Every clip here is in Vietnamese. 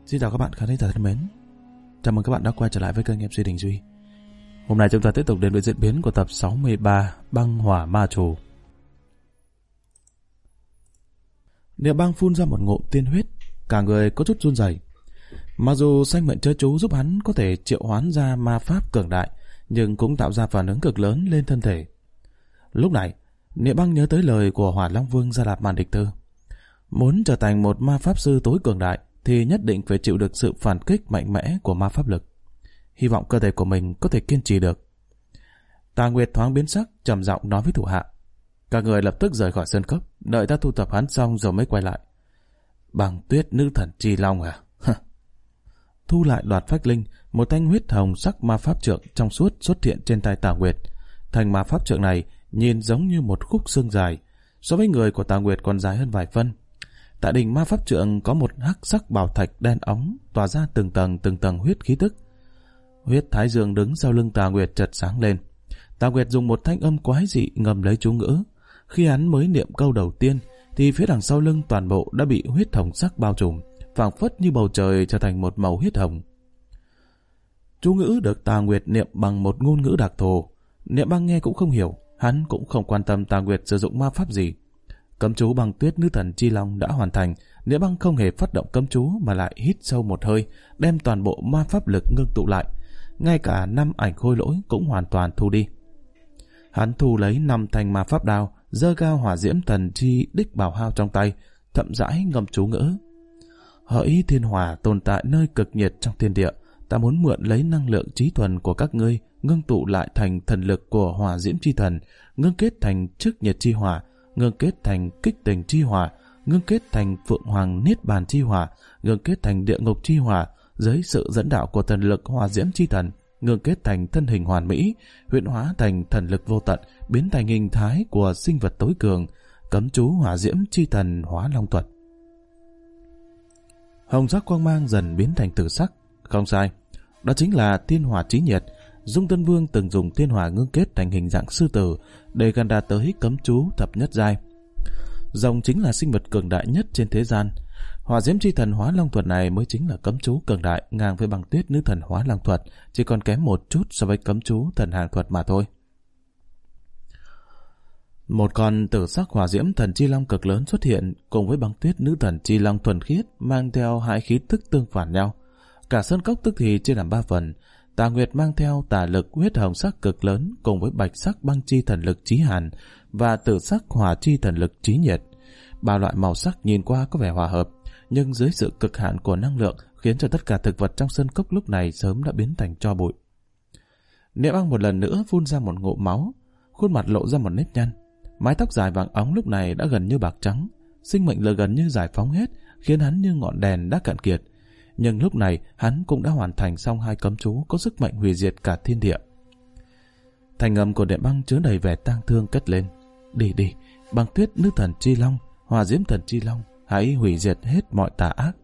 Xin chào các bạn khán giả thân mến. Chào mừng các bạn đã quay trở lại với kênh MC Đình Duy. Hôm nay chúng ta tiếp tục đến với diễn biến của tập 63 Băng Hỏa Ma Trù. Niệm Băng phun ra một ngụm tiên huyết, cả người có chút run rẩy. Mặc dù sanh mệnh chớ chú giúp hắn có thể triệu hoán ra ma pháp cường đại, nhưng cũng tạo ra phản ứng cực lớn lên thân thể. Lúc này, Niệm Băng nhớ tới lời của Hỏa Long Vương Gia Lạp Màn Địch Thư. Muốn trở thành một ma pháp sư tối cường đại thì nhất định phải chịu được sự phản kích mạnh mẽ của ma pháp lực. Hy vọng cơ thể của mình có thể kiên trì được. Tà Nguyệt thoáng biến sắc, trầm giọng nói với thủ hạ. Cả người lập tức rời khỏi sân cốc, đợi ta thu thập hắn xong rồi mới quay lại. Băng Tuyết nữ thần Chi Long à? Thu lại đoạt phách linh, một thanh huyết hồng sắc ma pháp trượng trong suốt xuất hiện trên tay Tà Nguyệt. Thanh ma pháp trượng này nhìn giống như một khúc xương dài, so với người của Tà Nguyệt còn dài hơn vài phân. Tại đỉnh ma pháp trượng có một hắc sắc bảo thạch đen óng tỏa ra từng tầng huyết khí tức. Huyết Thái Dương đứng sau lưng Tà Nguyệt chợt sáng lên. Tà Nguyệt dùng một thanh âm quái dị ngầm lấy chú ngữ. Khi hắn mới niệm câu đầu tiên thì phía đằng sau lưng toàn bộ đã bị huyết hồng sắc bao trùm, phảng phất như bầu trời trở thành một màu huyết hồng. Chú ngữ được Tà Nguyệt niệm bằng một ngôn ngữ đặc thù. Niệm Băng nghe cũng không hiểu, hắn cũng không quan tâm Tà Nguyệt sử dụng ma pháp gì. Cấm chú Băng Tuyết nữ thần Chi Long đã hoàn thành. Niệm Băng không hề phát động cấm chú mà lại hít sâu một hơi, đem toàn bộ ma pháp lực ngưng tụ lại. Ngay cả 5 ảnh khôi lỗi cũng hoàn toàn thu đi. Hắn thu lấy 5 thanh ma pháp đao, giơ cao Hỏa Diễm Thần Chi Đích Bảo Hao trong tay, chậm rãi ngâm chú ngữ. Hỡi thiên hỏa tồn tại nơi cực nhiệt trong thiên địa, ta muốn mượn lấy năng lượng trí thuần của các ngươi, ngưng tụ lại thành thần lực của Hỏa Diễm Chi Thần, ngưng kết thành chức nhiệt chi hỏa, ngưng kết thành kích tình chi hỏa, ngưng kết thành Phượng Hoàng Niết Bàn chi hỏa, ngưng kết thành địa ngục chi hỏa, dưới sự dẫn đạo của thần lực Hỏa Diễm Chi Thần, ngưng kết thành thân hình hoàn mỹ, huyễn hóa thành thần lực vô tận, biến thành hình thái của sinh vật tối cường. Cấm chú Hỏa Diễm Chi Thần Hóa Long Thuật. Hồng sắc quang mang dần biến thành tử sắc. Không sai, đó chính là tiên hỏa chí nhiệt. Dung Tân Vương từng dùng tiên hỏa ngưng kết thành hình dạng sư tử để gần đạt tới cấm chú thập nhất giai. Rồng chính là sinh vật cường đại nhất trên thế gian. Hỏa Diễm Chi Thần Hóa Long Thuật này mới chính là cấm chú cường đại ngang với Băng Tuyết nữ thần Hóa Long Thuật, chỉ còn kém một chút so với cấm chú Thần Hàng Thuật mà thôi. Một con tử sắc Hỏa Diễm Thần Chi Long cực lớn xuất hiện cùng với Băng Tuyết nữ thần Chi Long thuần khiết, mang theo hai khí tức tương phản nhau. Cả sân cốc tức thì chia làm 3 phần. Tà Nguyệt mang theo tà lực huyết hồng sắc cực lớn cùng với bạch sắc băng chi thần lực chí hàn và tử sắc hỏa chi thần lực chí nhiệt. 3 loại màu sắc nhìn qua có vẻ hòa hợp, nhưng dưới sự cực hạn của năng lượng khiến cho tất cả thực vật trong sân cốc lúc này sớm đã biến thành tro bụi. Niệm Băng một lần nữa phun ra một ngụm máu, khuôn mặt lộ ra một nếp nhăn. Mái tóc dài vàng óng lúc này đã gần như bạc trắng, sinh mệnh lực gần như giải phóng hết, khiến hắn như ngọn đèn đã cạn kiệt. Nhưng lúc này hắn cũng đã hoàn thành xong 2 cấm chú có sức mạnh hủy diệt cả thiên địa. Thành âm của Niệm Băng chứa đầy vẻ tang thương cất lên. Đi, Băng Tuyết nữ thần Chi Long, Hỏa Diễm Thần Chi Long, hãy hủy diệt hết mọi tà ác.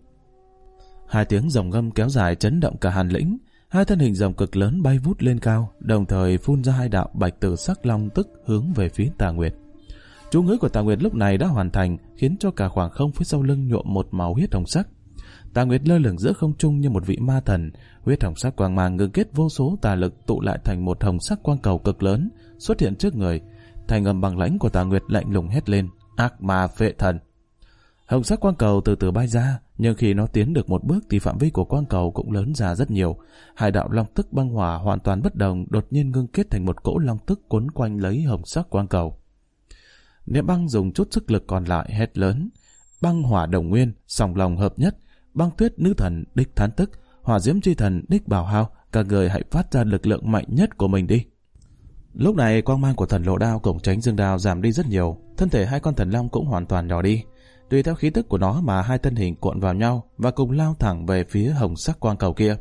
2 tiếng rồng ngâm kéo dài chấn động cả Hàn Lĩnh. 2 thân hình rồng cực lớn bay vút lên cao, đồng thời phun ra 2 đạo bạch tử sắc long tức hướng về phía Tà Nguyệt. Chú ngữ của Tà Nguyệt lúc này đã hoàn thành, khiến cho cả khoảng không phía sau lưng nhuộm một màu huyết hồng sắc. Tà Nguyệt lơ lửng giữa không trung như một vị ma thần, huyết hồng sắc quang mang ngưng kết vô số tà lực tụ lại thành một hồng sắc quang cầu cực lớn xuất hiện trước người. Thành âm bằng lãnh của Tà Nguyệt lạnh lùng hét lên: Ác ma phệ thần. Hồng sắc quang cầu từ từ bay ra, nhưng khi nó tiến được một bước thì phạm vi của quang cầu cũng lớn ra rất nhiều. 2 đạo long tức băng hỏa hoàn toàn bất đồng đột nhiên ngưng kết thành một cỗ long tức quấn quanh lấy hồng sắc quang cầu. Niệm Băng dùng chút sức lực còn lại hét lớn: Băng hỏa đồng nguyên, song lòng hợp nhất. Băng Tuyết nữ thần đích thán tức, Hỏa Diễm Chi Thần đích bảo hao, cả người hãy phát ra lực lượng mạnh nhất của mình đi. Lúc này quang mang của thần lộ đao cùng Tránh Dương đao giảm đi rất nhiều, thân thể 2 con thần long cũng hoàn toàn nhỏ đi. Tùy theo khí tức của nó mà 2 thân hình cuộn vào nhau và cùng lao thẳng về phía hồng sắc quang cầu kia.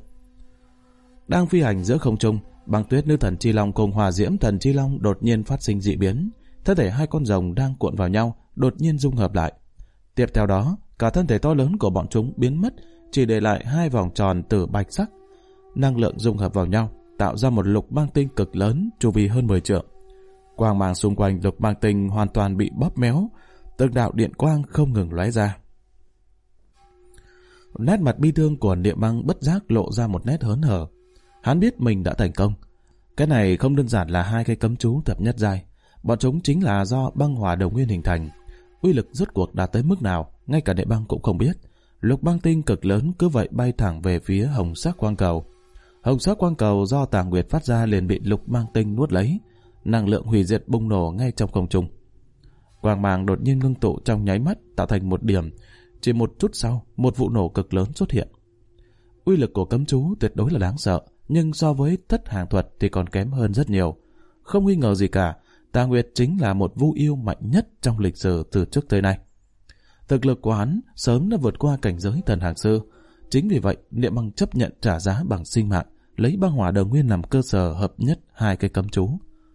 Đang phi hành giữa không trung, Băng Tuyết nữ thần Chi Long cùng Hỏa Diễm Thần Chi Long đột nhiên phát sinh dị biến. Thân thể 2 con rồng đang cuộn vào nhau đột nhiên dung hợp lại. Tiếp theo đó, cả thân thể to lớn của bọn chúng biến mất, chỉ để lại 2 vòng tròn tử bạch sắc. Năng lượng dung hợp vào nhau, tạo ra một lục băng tinh cực lớn, chu vi hơn 10 trượng. Quang mang xung quanh lục băng tinh hoàn toàn bị bóp méo, từng đạo điện quang không ngừng lóe ra. Nét mặt bi thương của Niệm Băng bất giác lộ ra một nét hớn hở. Hắn biết mình đã thành công. Cái này không đơn giản là 2 cây cấm chú thập nhất giai. Bọn chúng chính là do băng hỏa đồng nguyên hình thành. Uy lực rốt cuộc đạt tới mức nào, ngay cả Niệm Băng cũng không biết. Lục băng tinh cực lớn cứ vậy bay thẳng về phía hồng sắc quang cầu. Hồng sắc quang cầu do Tà Nguyệt phát ra liền bị lục băng tinh nuốt lấy. Năng lượng hủy diệt bùng nổ ngay trong không trung. Quang mang đột nhiên ngưng tụ trong nháy mắt, tạo thành một điểm. Chỉ một chút sau, một vụ nổ cực lớn xuất hiện. Uy lực của cấm chú tuyệt đối là đáng sợ, nhưng so với Thất Hàng Thuật thì còn kém hơn rất nhiều. Không nghi ngờ gì cả, Tà Nguyệt chính là một vu yêu mạnh nhất trong lịch sử từ trước tới nay. Thực lực của hắn sớm đã vượt qua cảnh giới thần hàng sư. Chính vì vậy, Niệm Băng chấp nhận trả giá bằng sinh mạng, lấy băng hỏa đồng nguyên làm cơ sở hợp nhất 2 cây cấm chú.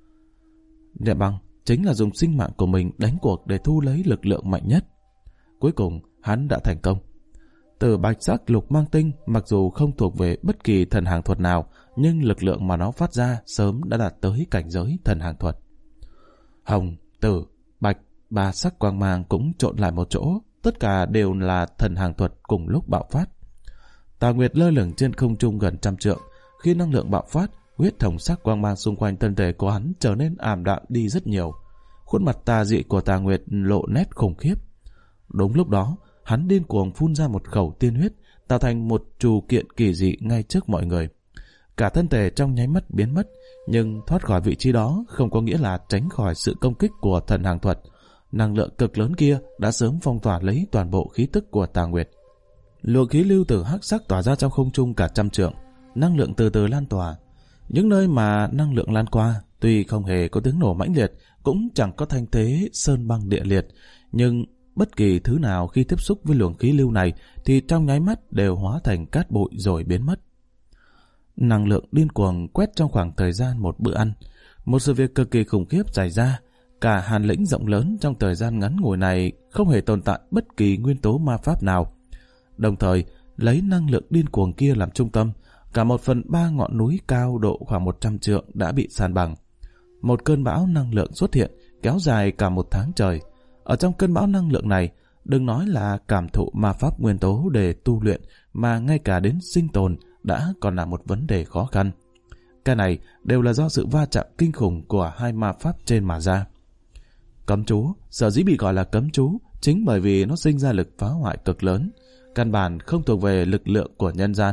Niệm Băng chính là dùng sinh mạng của mình đánh cuộc để thu lấy lực lượng mạnh nhất. Cuối cùng, hắn đã thành công. Từ bạch sắc lục mang tinh, mặc dù không thuộc về bất kỳ thần hàng thuật nào, nhưng lực lượng mà nó phát ra sớm đã đạt tới cảnh giới thần hàng thuật. Hồng, tử, bạch, 3 sắc quang mang cũng trộn lại một chỗ, tất cả đều là thần hàng thuật cùng lúc bạo phát. Tà Nguyệt lơ lửng trên không trung gần 100 trượng, khi năng lượng bạo phát, huyết hồng sắc quang mang xung quanh thân thể của hắn trở nên ảm đạm đi rất nhiều. Khuôn mặt tà dị của Tà Nguyệt lộ nét khủng khiếp. Đúng lúc đó, hắn điên cuồng phun ra một khẩu tiên huyết, tạo thành một trù kiện kỳ dị ngay trước mọi người. Cả thân thể trong nháy mắt biến mất, nhưng thoát khỏi vị trí đó không có nghĩa là tránh khỏi sự công kích của thần hàng thuật. Năng lượng cực lớn kia đã sớm phong tỏa lấy toàn bộ khí tức của Tà Nguyệt. Luồng khí lưu tử hắc sắc tỏa ra trong không trung cả 100 trượng, năng lượng từ từ lan tỏa. Những nơi mà năng lượng lan qua, tuy không hề có tiếng nổ mãnh liệt, cũng chẳng có thanh thế sơn băng địa liệt, nhưng bất kỳ thứ nào khi tiếp xúc với luồng khí lưu này thì trong nháy mắt đều hóa thành cát bụi rồi biến mất. Năng lượng điên cuồng quét trong khoảng thời gian một bữa ăn. Một sự việc cực kỳ khủng khiếp xảy ra. Cả hàn lĩnh rộng lớn trong thời gian ngắn ngủi này không hề tồn tại bất kỳ nguyên tố ma pháp nào. Đồng thời, lấy năng lượng điên cuồng kia làm trung tâm, cả 1/3 ngọn núi cao độ khoảng 100 trượng đã bị san bằng. Một cơn bão năng lượng xuất hiện, kéo dài cả 1 tháng trời. Ở trong cơn bão năng lượng này, đừng nói là cảm thụ ma pháp nguyên tố để tu luyện, mà ngay cả đến sinh tồn đã còn là một vấn đề khó khăn. Cái này đều là do sự va chạm kinh khủng của 2 ma pháp trên mà ra. Cấm chú, sở dĩ bị gọi là cấm chú, chính bởi vì nó sinh ra lực phá hoại cực lớn, căn bản không thuộc về lực lượng của nhân gian.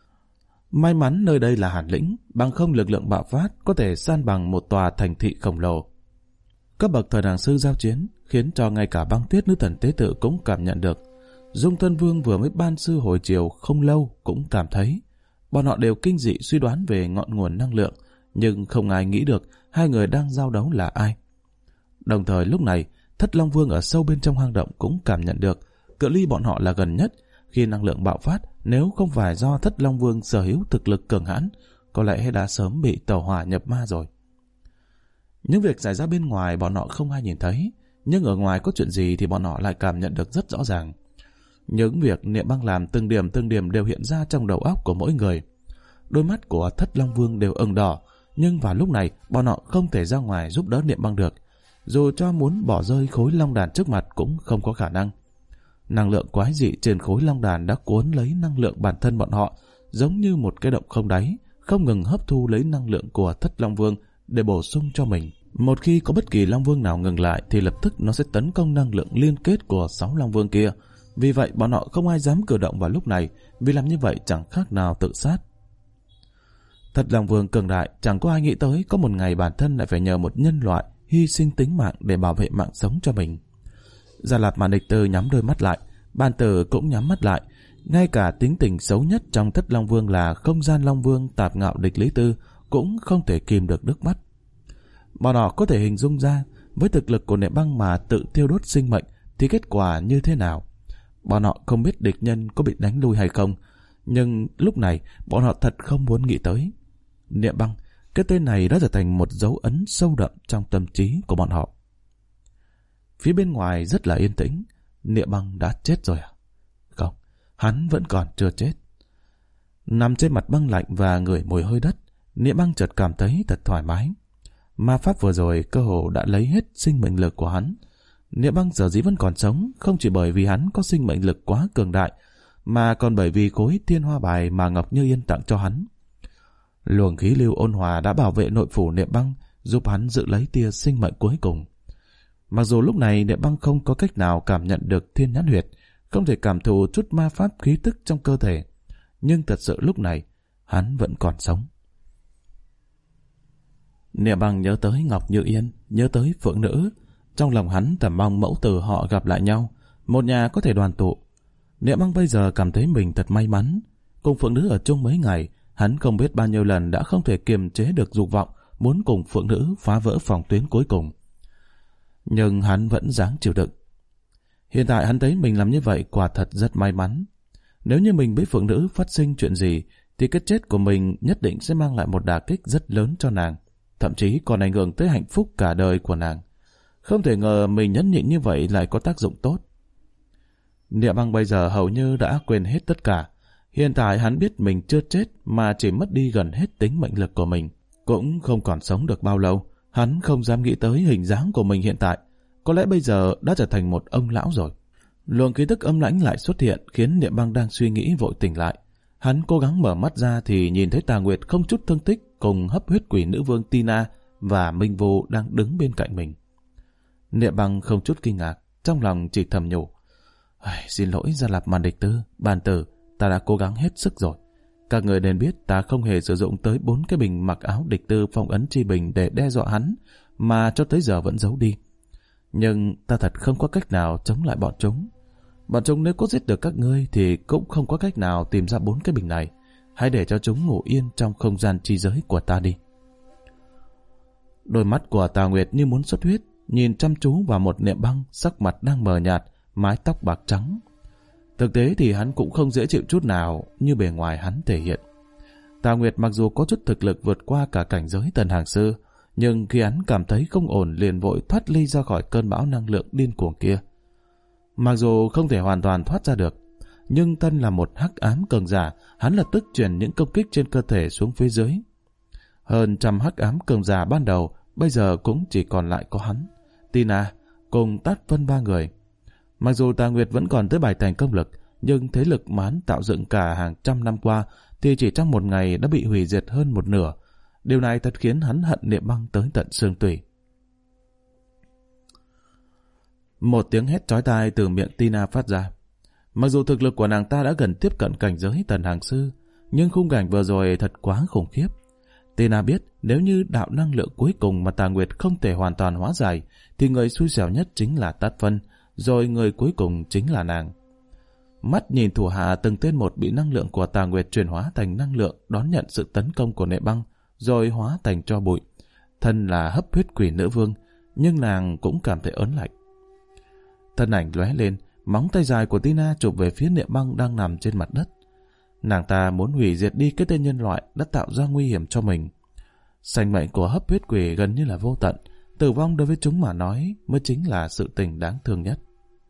May mắn nơi đây là hàn lĩnh, bằng không lực lượng bạo phát có thể san bằng một tòa thành thị khổng lồ. Các bậc thần hàng sư giao chiến khiến cho ngay cả Băng Tuyết nữ thần tế tự cũng cảm nhận được. Dung Thân Vương vừa mới ban sư hồi chiều không lâu cũng cảm thấy. Bọn họ đều kinh dị suy đoán về ngọn nguồn năng lượng, nhưng không ai nghĩ được 2 người đang giao đấu là ai. Đồng thời lúc này, Thất Long Vương ở sâu bên trong hang động cũng cảm nhận được cự ly bọn họ là gần nhất. Khi năng lượng bạo phát, nếu không phải do Thất Long Vương sở hữu thực lực cường hãn, có lẽ đã sớm bị tẩu hỏa nhập ma rồi. Những việc xảy ra bên ngoài bọn họ không ai nhìn thấy, nhưng ở ngoài có chuyện gì thì bọn họ lại cảm nhận được rất rõ ràng. Những việc Niệm Băng làm từng điểm đều hiện ra trong đầu óc của mỗi người. Đôi mắt của Thất Long Vương đều ửng đỏ, nhưng vào lúc này bọn họ không thể ra ngoài giúp đỡ Niệm Băng được. Dù cho muốn bỏ rơi khối long đàn trước mặt cũng không có khả năng. Năng lượng quái dị trên khối long đàn đã cuốn lấy năng lượng bản thân bọn họ, giống như một cái động không đáy, không ngừng hấp thu lấy năng lượng của Thất Long Vương để bổ sung cho mình. Một khi có bất kỳ Long Vương nào ngừng lại thì lập tức nó sẽ tấn công năng lượng liên kết của 6 Long Vương kia. Vì vậy bọn họ không ai dám cử động vào lúc này, vì làm như vậy chẳng khác nào tự sát. Thất Long Vương cường đại, chẳng có ai nghĩ tới có một ngày bản thân lại phải nhờ một nhân loại hy sinh tính mạng để bảo vệ mạng sống cho mình. Gia Lạp Mạn Địch Tư nhắm đôi mắt lại, Bàn Tử cũng nhắm mắt lại. Ngay cả tính tình xấu nhất trong Thất Long Vương là Không Gian Long Vương Tạp Ngạo Địch Lý Tư cũng không thể kìm được nước mắt. Bọn họ có thể hình dung ra với thực lực của Niệm Băng mà tự tiêu đốt sinh mệnh thì kết quả như thế nào. Bọn họ không biết địch nhân có bị đánh lui hay không, nhưng lúc này bọn họ thật không muốn nghĩ tới. Niệm Băng, cái tên này đã trở thành một dấu ấn sâu đậm trong tâm trí của bọn họ. Phía bên ngoài rất là yên tĩnh. Niệm Băng đã chết rồi à? Không, hắn vẫn còn chưa chết. Nằm trên mặt băng lạnh và ngửi mùi hơi đất, Niệm Băng chợt cảm thấy thật thoải mái. Ma pháp vừa rồi cơ hồ đã lấy hết sinh mệnh lực của hắn. Niệm Băng sở dĩ vẫn còn sống không chỉ bởi vì hắn có sinh mệnh lực quá cường đại, mà còn bởi vì khối thiên hoa bài mà Ngọc Như Yên tặng cho hắn. Luồng khí lưu ôn hòa đã bảo vệ nội phủ Niệm Băng, giúp hắn giữ lấy tia sinh mệnh cuối cùng. Mặc dù lúc này Niệm Băng không có cách nào cảm nhận được thiên nhãn huyệt, không thể cảm thụ chút ma pháp khí tức trong cơ thể, nhưng thật sự lúc này hắn vẫn còn sống. Niệm Băng nhớ tới Ngọc Như Yên, nhớ tới Phượng Nữ. Trong lòng hắn thầm mong mẫu tử họ gặp lại nhau, một nhà có thể đoàn tụ. Niệm Băng bây giờ cảm thấy mình thật may mắn. Cùng Phượng Nữ ở chung mấy ngày, hắn không biết bao nhiêu lần đã không thể kiềm chế được dục vọng muốn cùng Phượng Nữ phá vỡ phòng tuyến cuối cùng. Nhưng hắn vẫn dáng chịu đựng. Hiện tại hắn thấy mình làm như vậy quả thật rất may mắn. Nếu như mình với Phượng Nữ phát sinh chuyện gì, thì cái chết của mình nhất định sẽ mang lại một đả kích rất lớn cho nàng, thậm chí còn ảnh hưởng tới hạnh phúc cả đời của nàng. Không thể ngờ mình nhẫn nhịn như vậy lại có tác dụng tốt. Niệm Băng bây giờ hầu như đã quên hết tất cả. Hiện tại hắn biết mình chưa chết mà chỉ mất đi gần hết tính mệnh lực của mình, cũng không còn sống được bao lâu. Hắn không dám nghĩ tới hình dáng của mình hiện tại, có lẽ bây giờ đã trở thành một ông lão rồi. Luồng khí tức âm lãnh lại xuất hiện, khiến Niệm Băng đang suy nghĩ vội tỉnh lại. Hắn cố gắng mở mắt ra thì nhìn thấy Tà Nguyệt không chút thương tích cùng hấp huyết quỷ nữ vương Tina và Minh Vô đang đứng bên cạnh mình. Niệm Băng không chút kinh ngạc, trong lòng chỉ thầm nhủ: xin lỗi Gia Lạp Màn Địch Tư, Bàn Tử, ta đã cố gắng hết sức rồi. Các người nên biết ta không hề sử dụng tới 4 cái bình mặc áo địch tư phong ấn chi bình để đe dọa hắn, mà cho tới giờ vẫn giấu đi. Nhưng ta thật không có cách nào chống lại bọn chúng. Bọn chúng nếu có giết được các ngươi thì cũng không có cách nào tìm ra 4 cái bình này. Hãy để cho chúng ngủ yên trong không gian chi giới của ta đi. Đôi mắt của Tà Nguyệt như muốn xuất huyết, nhìn chăm chú vào một Niệm Băng sắc mặt đang mờ nhạt, mái tóc bạc trắng. Thực tế thì hắn cũng không dễ chịu chút nào như bề ngoài hắn thể hiện. Tà Nguyệt mặc dù có chút thực lực vượt qua cả cảnh giới Tần Hàng Sư, nhưng khi hắn cảm thấy không ổn liền vội thoát ly ra khỏi cơn bão năng lượng điên cuồng kia. Mặc dù không thể hoàn toàn thoát ra được, nhưng thân là một hắc ám cường giả, hắn lập tức chuyển những công kích trên cơ thể xuống phía dưới. Hơn trăm hắc ám cường giả ban đầu bây giờ cũng chỉ còn lại có hắn, Tina cùng Tát Vân 3 người. Mặc dù Tà Nguyệt vẫn còn tới 7 thành công lực, nhưng thế lực mà hắn tạo dựng cả hàng trăm năm qua thì chỉ trong một ngày đã bị hủy diệt hơn một nửa. Điều này thật khiến hắn hận Niệm Băng tới tận xương tủy. Một tiếng hét chói tai từ miệng Tina phát ra. Mặc dù thực lực của nàng ta đã gần tiếp cận cảnh giới Tần Hàng Sư, nhưng khung cảnh vừa rồi thật quá khủng khiếp. Tina biết nếu như đạo năng lượng cuối cùng mà Tà Nguyệt không thể hoàn toàn hóa giải, thì người xui xẻo nhất chính là Tát Vân, rồi người cuối cùng chính là nàng. Mắt nhìn thủ hạ từng tên một bị năng lượng của Tà Nguyệt chuyển hóa thành năng lượng đón nhận sự tấn công của Niệm Băng, rồi hóa thành tro bụi. Thân là hấp huyết quỷ nữ vương, nhưng nàng cũng cảm thấy ớn lạnh. Thân ảnh lóe lên, móng tay dài của Tina chụp về phía Niệm Băng đang nằm trên mặt đất. Nàng ta muốn hủy diệt đi cái tên nhân loại đã tạo ra nguy hiểm cho mình. Sinh mệnh của hấp huyết quỷ gần như là vô tận, tử vong đối với chúng mà nói mới chính là sự tình đáng thương nhất.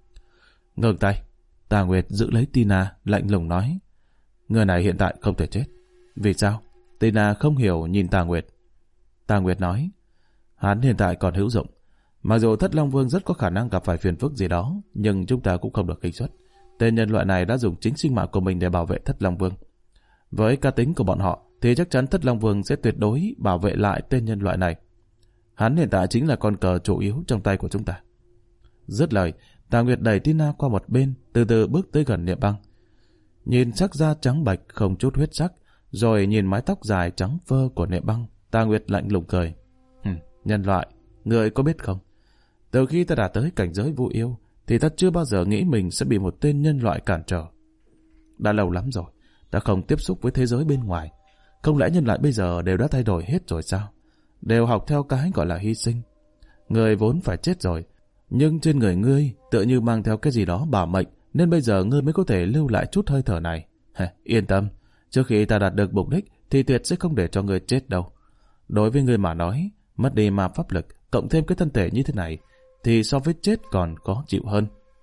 Ngừng tay, Tà Nguyệt giữ lấy Tina, lạnh lùng nói: người này hiện tại không thể chết. Vì sao? Tina không hiểu nhìn Tà Nguyệt. Tà Nguyệt nói: hắn hiện tại còn hữu dụng. Mặc dù Thất Long Vương rất có khả năng gặp phải phiền phức gì đó, nhưng chúng ta cũng không được khinh suất. Tên nhân loại này đã dùng chính sinh mạng của mình để bảo vệ Thất Long Vương. Với cá tính của bọn họ thì chắc chắn Thất Long Vương sẽ tuyệt đối bảo vệ lại tên nhân loại này. Hắn hiện tại chính là con cờ chủ yếu trong tay của chúng ta. Dứt lời, Tà Nguyệt đẩy Tina qua một bên, từ từ bước tới gần Niệm Băng. Nhìn sắc da trắng bạch không chút huyết sắc, rồi nhìn mái tóc dài trắng phơ của Niệm Băng, Tà Nguyệt lạnh lùng cười. Nhân loại, người có biết không? Từ khi ta đã tới cảnh giới Vu Yêu, thì ta chưa bao giờ nghĩ mình sẽ bị một tên nhân loại cản trở. Đã lâu lắm rồi, ta không tiếp xúc với thế giới bên ngoài. Không lẽ nhân loại bây giờ đều đã thay đổi hết rồi sao? Đều học theo cái gọi là hy sinh. Người vốn phải chết rồi, nhưng trên người ngươi tựa như mang theo cái gì đó bảo mệnh, nên bây giờ ngươi mới có thể lưu lại chút hơi thở này. Yên tâm, trước khi ta đạt được mục đích thì tuyệt sẽ không để cho ngươi chết đâu. Đối với ngươi mà nói, mất đi ma pháp lực cộng thêm cái thân thể như thế này thì so với chết còn khó chịu hơn.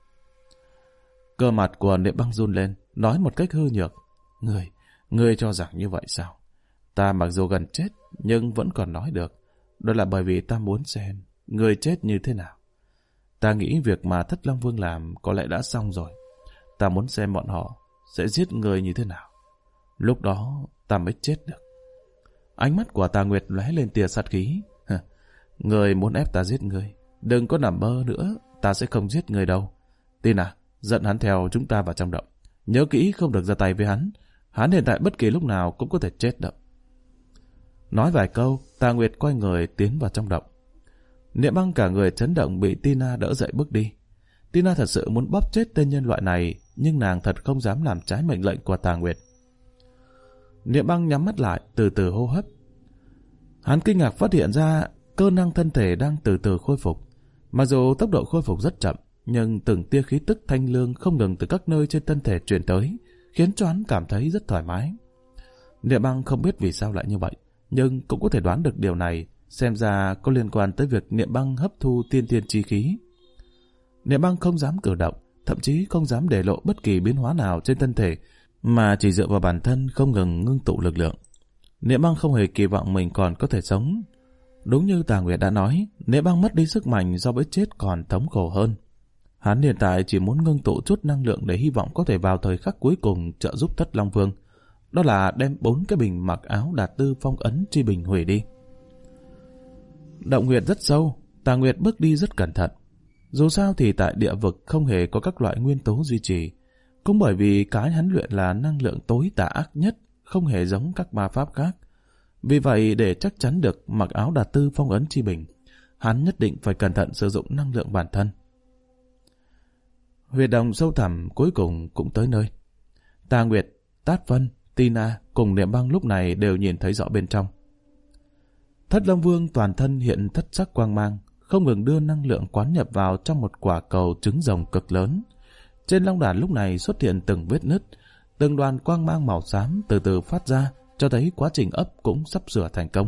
Cơ mặt của Niệm Băng run lên, nói một cách hư nhược: Ngươi cho rằng như vậy sao? Ta mặc dù gần chết nhưng vẫn còn nói được. Đó là bởi vì ta muốn xem ngươi chết như thế nào. Ta nghĩ việc mà Thất Long Vương làm có lẽ đã xong rồi. Ta muốn xem bọn họ sẽ giết người như thế nào. Lúc đó ta mới chết được. Ánh mắt của Tà Nguyệt lóe lên tia sát khí. Người muốn ép ta giết người, đừng có nằm mơ nữa, ta sẽ không giết người đâu. Tina, dẫn hắn theo chúng ta vào trong động. Nhớ kỹ không được ra tay với hắn. Hắn hiện tại bất kỳ lúc nào cũng có thể chết động. Nói vài câu, Tà Nguyệt quay người tiến vào trong động. Niệm Băng cả người chấn động bị Tina đỡ dậy bước đi. Tina thật sự muốn bóp chết tên nhân loại này, nhưng nàng thật không dám làm trái mệnh lệnh của Tà Nguyệt. Niệm Băng nhắm mắt lại, từ từ hô hấp. Hắn kinh ngạc phát hiện ra cơ năng thân thể đang từ từ khôi phục. Mặc dù tốc độ khôi phục rất chậm, nhưng từng tia khí tức thanh lương không ngừng từ các nơi trên thân thể truyền tới, khiến cho hắn cảm thấy rất thoải mái. Niệm Băng không biết vì sao lại như vậy, nhưng cũng có thể đoán được điều này, xem ra có liên quan tới việc Niệm Băng hấp thu tiên thiên chi khí. Niệm Băng không dám cử động, thậm chí không dám để lộ bất kỳ biến hóa nào trên thân thể, mà chỉ dựa vào bản thân không ngừng ngưng tụ lực lượng. Niệm Băng không hề kỳ vọng mình còn có thể sống. Đúng như Tà Nguyệt đã nói, Niệm Băng mất đi sức mạnh do với chết còn thống khổ hơn. Hắn hiện tại chỉ muốn ngưng tụ chút năng lượng để hy vọng có thể vào thời khắc cuối cùng trợ giúp Thất Long Vương. Đó là đem 4 cái bình mặc áo Đạt Tư phong ấn chi bình hủy đi. Động huyệt rất sâu, Tà Nguyệt bước đi rất cẩn thận. Dù sao thì tại địa vực không hề có các loại nguyên tố duy trì. Cũng bởi vì cái hắn luyện là năng lượng tối tà ác nhất, không hề giống các ma pháp khác. Vì vậy để chắc chắn được mặc áo Đạt Tư phong ấn chi bình, hắn nhất định phải cẩn thận sử dụng năng lượng bản thân. Huyệt đồng sâu thẳm cuối cùng cũng tới nơi. Tà Nguyệt, Tát Vân, Tina cùng Niệm Băng lúc này đều nhìn thấy rõ bên trong. Thất Long Vương toàn thân hiện thất sắc quang mang, không ngừng đưa năng lượng quán nhập vào trong một quả cầu trứng rồng cực lớn. Trên long đàn lúc này xuất hiện từng vết nứt, từng đoàn quang mang màu xám từ từ phát ra, cho thấy quá trình ấp cũng sắp sửa thành công.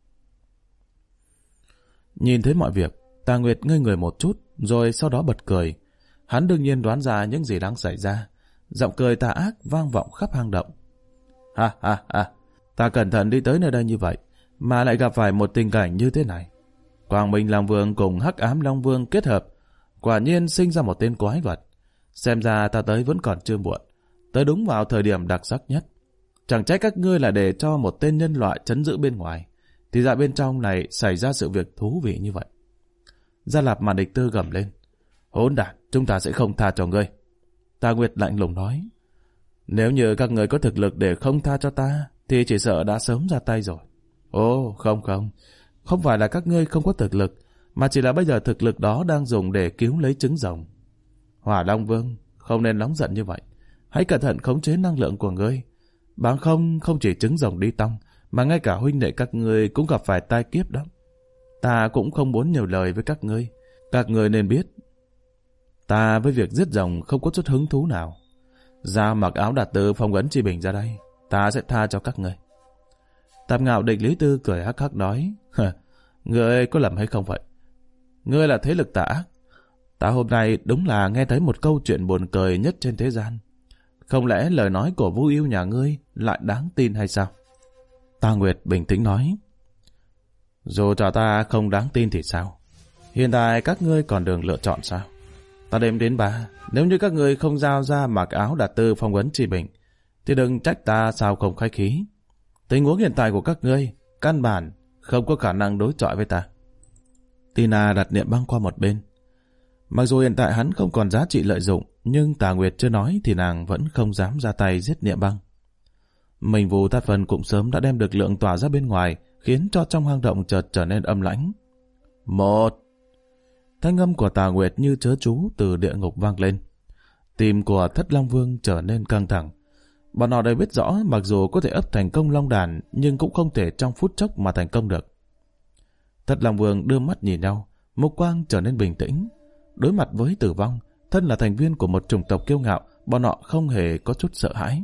Nhìn thấy mọi việc, Tà Nguyệt ngây người một chút, rồi sau đó bật cười. Hắn đương nhiên đoán ra những gì đang xảy ra. Giọng cười tà ác vang vọng khắp hang động. Ha ha ha, ta cẩn thận đi tới nơi đây như vậy, mà lại gặp phải một tình cảnh như thế này. Quang Minh Long Vương cùng Hắc Ám Long Vương kết hợp, quả nhiên sinh ra một tên quái vật. Xem ra ta tới vẫn còn chưa muộn, tới đúng vào thời điểm đặc sắc nhất. Chẳng trách các ngươi là để cho một tên nhân loại trấn giữ bên ngoài, thì ra bên trong này xảy ra sự việc thú vị như vậy. Gia Lạp Màn Địch Tư gầm lên. Hỗn đản, chúng ta sẽ không tha cho ngươi. Tà Nguyệt lạnh lùng nói. Nếu như các ngươi có thực lực để không tha cho ta, thì chỉ sợ đã sớm ra tay rồi. Ồ, không phải là các ngươi không có thực lực, mà chỉ là bây giờ thực lực đó đang dùng để cứu lấy trứng rồng. Hỏa Long Vương, không nên nóng giận như vậy. Hãy cẩn thận khống chế năng lượng của ngươi. Bằng không chỉ trứng rồng đi tong, mà ngay cả huynh đệ các ngươi cũng gặp phải tai kiếp đó. Ta cũng không muốn nhiều lời với các ngươi. Các ngươi nên biết, ta với việc giết rồng không có chút hứng thú nào. Ra mặc áo Đạt Tư phong ấn chi bình ra đây, ta sẽ tha cho các ngươi. Tam Ngạo Địch Lý Tư cười hắc hắc nói. Ngươi có lầm hay không vậy? Ngươi là thế lực tà ác. Ta hôm nay đúng là nghe thấy một câu chuyện buồn cười nhất trên thế gian. Không lẽ lời nói của Vu Yêu nhà ngươi lại đáng tin hay sao? Tà Nguyệt bình tĩnh nói. Dù cho ta không đáng tin thì sao? Hiện tại các ngươi còn đường lựa chọn sao? Ta đếm đến 3. Nếu như các ngươi không giao ra mặc áo Đạt Tư phong ấn chi bình, thì đừng trách ta sao không khách khí. Tình huống hiện tại của các ngươi căn bản không có khả năng đối chọi với ta. Tina đặt Niệm Băng qua một bên. Mặc dù hiện tại hắn không còn giá trị lợi dụng, nhưng Tà Nguyệt chưa nói thì nàng vẫn không dám ra tay giết Niệm Băng. Mình Vù Tát Phần cũng sớm đã đem lực lượng tỏa ra bên ngoài, khiến cho trong hang động chợt trở nên âm lãnh. 1. Thanh âm của Tà Nguyệt như chớ chú từ địa ngục vang lên. Tim của Thất Long Vương trở nên căng thẳng. Bọn họ đều biết rõ mặc dù có thể ấp thành công long đàn, nhưng cũng không thể trong phút chốc mà thành công được. Thất Long Vương đưa mắt nhìn nhau, mục quang trở nên bình tĩnh. Đối mặt với tử vong, thân là thành viên của một chủng tộc kiêu ngạo, bọn họ không hề có chút sợ hãi.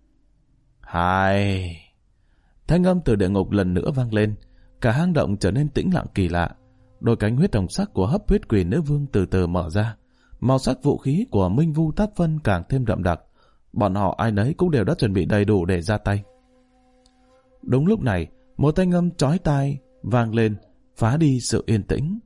2. Thanh âm từ địa ngục lần nữa vang lên. Cả hang động trở nên tĩnh lặng kỳ lạ. Đôi cánh huyết hồng sắc của Hấp Huyết Quỷ Nữ Vương từ từ mở ra. Màu sắc vũ khí của Minh Vu Tát Vân càng thêm đậm đặc. Bọn họ ai nấy cũng đều đã chuẩn bị đầy đủ để ra tay. Đúng lúc này, một thanh âm chói tai vang lên, phá đi sự yên tĩnh.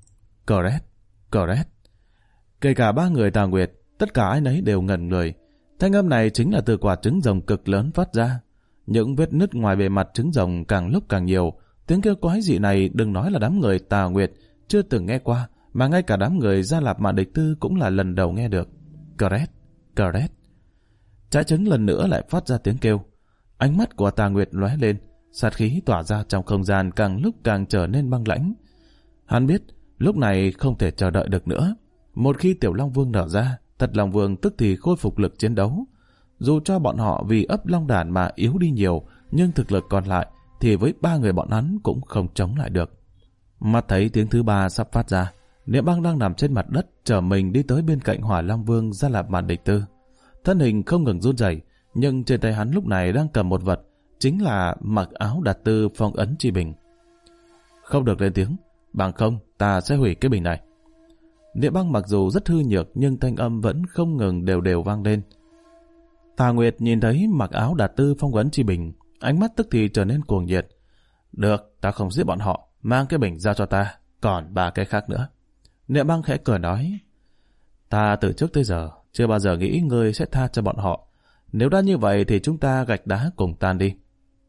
Correct. Kể cả 3 người Tà Nguyệt, tất cả ai nấy đều ngẩn người. Thanh âm này chính là từ quả trứng rồng cực lớn phát ra. Những vết nứt ngoài bề mặt trứng rồng càng lúc càng nhiều. Tiếng kêu quái dị này đừng nói là đám người Tà Nguyệt chưa từng nghe qua, mà ngay cả đám người Gia Lạp Mạn Địch Tư cũng là lần đầu nghe được. Cret, cret. Trái trứng lần nữa lại phát ra tiếng kêu. Ánh mắt của Tà Nguyệt lóe lên, sát khí tỏa ra trong không gian càng lúc càng trở nên băng lãnh. Hắn biết lúc này không thể chờ đợi được nữa. Một khi Tiểu Long Vương nở ra, Thật Long Vương tức thì khôi phục lực chiến đấu. Dù cho bọn họ vì ấp long đàn mà yếu đi nhiều, nhưng thực lực còn lại thì với 3 người bọn hắn cũng không chống lại được. Mắt thấy tiếng thứ 3 sắp phát ra, Niệm Băng đang nằm trên mặt đất trở mình đi tới bên cạnh Hỏa Long Vương Gia Lạp Mạn Địch Tư. Thân hình không ngừng run rẩy, nhưng trên tay hắn lúc này đang cầm một vật, chính là mặc áo đạt tư phong ấn chi bình. Không được lên tiếng, bằng không ta sẽ hủy cái bình này. Niệm Băng mặc dù rất hư nhược nhưng thanh âm vẫn không ngừng đều đều vang lên. Tà Nguyệt nhìn thấy mặc áo đạt tư phong ấn chi bình, ánh mắt tức thì trở nên cuồng nhiệt. Được, ta không giết bọn họ, mang cái bình giao cho ta, còn 3 cái khác nữa. Niệm Băng khẽ cười nói, ta từ trước tới giờ chưa bao giờ nghĩ ngươi sẽ tha cho bọn họ. Nếu đã như vậy thì chúng ta gạch đá cùng tan đi.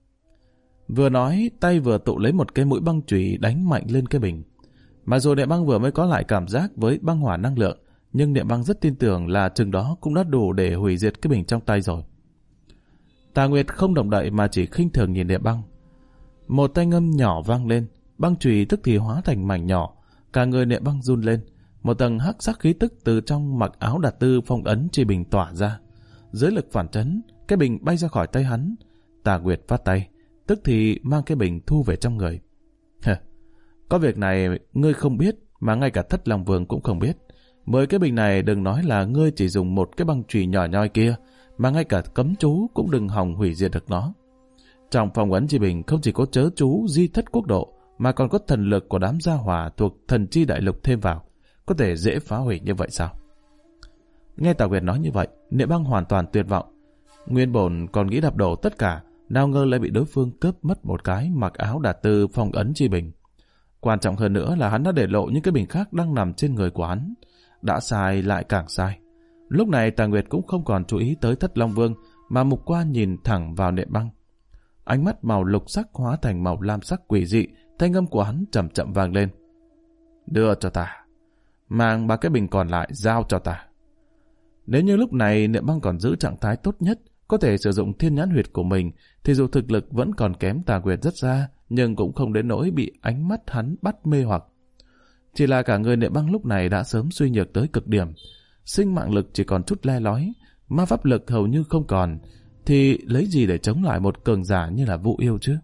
Vừa nói, tay vừa tụ lấy một cái mũi băng chùy đánh mạnh lên cái bình. Mặc dù Niệm Băng vừa mới có lại cảm giác với băng hỏa năng lượng, nhưng Niệm Băng rất tin tưởng là chừng đó cũng đã đủ để hủy diệt cái bình trong tay rồi. Tà Nguyệt không động đậy mà chỉ khinh thường nhìn Niệm Băng. Một thanh âm nhỏ vang lên, băng chùy tức thì hóa thành mảnh nhỏ, cả người Niệm Băng run lên. Một tầng hắc sắc khí tức từ trong mặc áo đạt tư phong ấn chi bình tỏa ra. Dưới lực phản chấn, cái bình bay ra khỏi tay hắn. Tà Nguyệt phát tay, tức thì mang cái bình thu về trong người. Có việc này ngươi không biết, mà ngay cả Thất Long Vương cũng không biết. 10 cái bình này đừng nói là ngươi chỉ dùng một cái băng chùy nhỏ nhoi kia, mà ngay cả cấm chú cũng đừng hòng hủy diệt được nó. Trong phong ấn chi bình không chỉ có chớ chú di thất quốc độ, mà còn có thần lực của đám gia hỏa thuộc thần chi đại lục thêm vào. Có thể dễ phá hủy như vậy sao? Nghe Tà Nguyệt nói như vậy, Niệm Băng hoàn toàn tuyệt vọng. Nguyên bổn còn nghĩ đập đổ tất cả, nào ngờ lại bị đối phương cướp mất một cái mặc áo đạt tư phong ấn chi bình. Quan trọng hơn nữa là hắn đã để lộ những cái bình khác đang nằm trên người của hắn. Đã sai lại càng sai. Lúc này Tà Nguyệt cũng không còn chú ý tới Thất Long Vương, mà mục quang nhìn thẳng vào Niệm Băng. Ánh mắt màu lục sắc hóa thành màu lam sắc quỷ dị, thanh âm của hắn chậm chậm vang lên. Đưa cho ta. Mang 3 cái bình còn lại giao cho ta. Nếu như lúc này Niệm Băng còn giữ trạng thái tốt nhất, có thể sử dụng thiên nhãn huyệt của mình, thì dù thực lực vẫn còn kém Tà Nguyệt rất xa, nhưng cũng không đến nỗi bị ánh mắt hắn bắt mê hoặc. Chỉ là cả người Niệm Băng lúc này đã sớm suy nhược tới cực điểm. Sinh mạng lực chỉ còn chút le lói, ma pháp lực hầu như không còn, thì lấy gì để chống lại một cường giả như là Vũ Yêu chứ?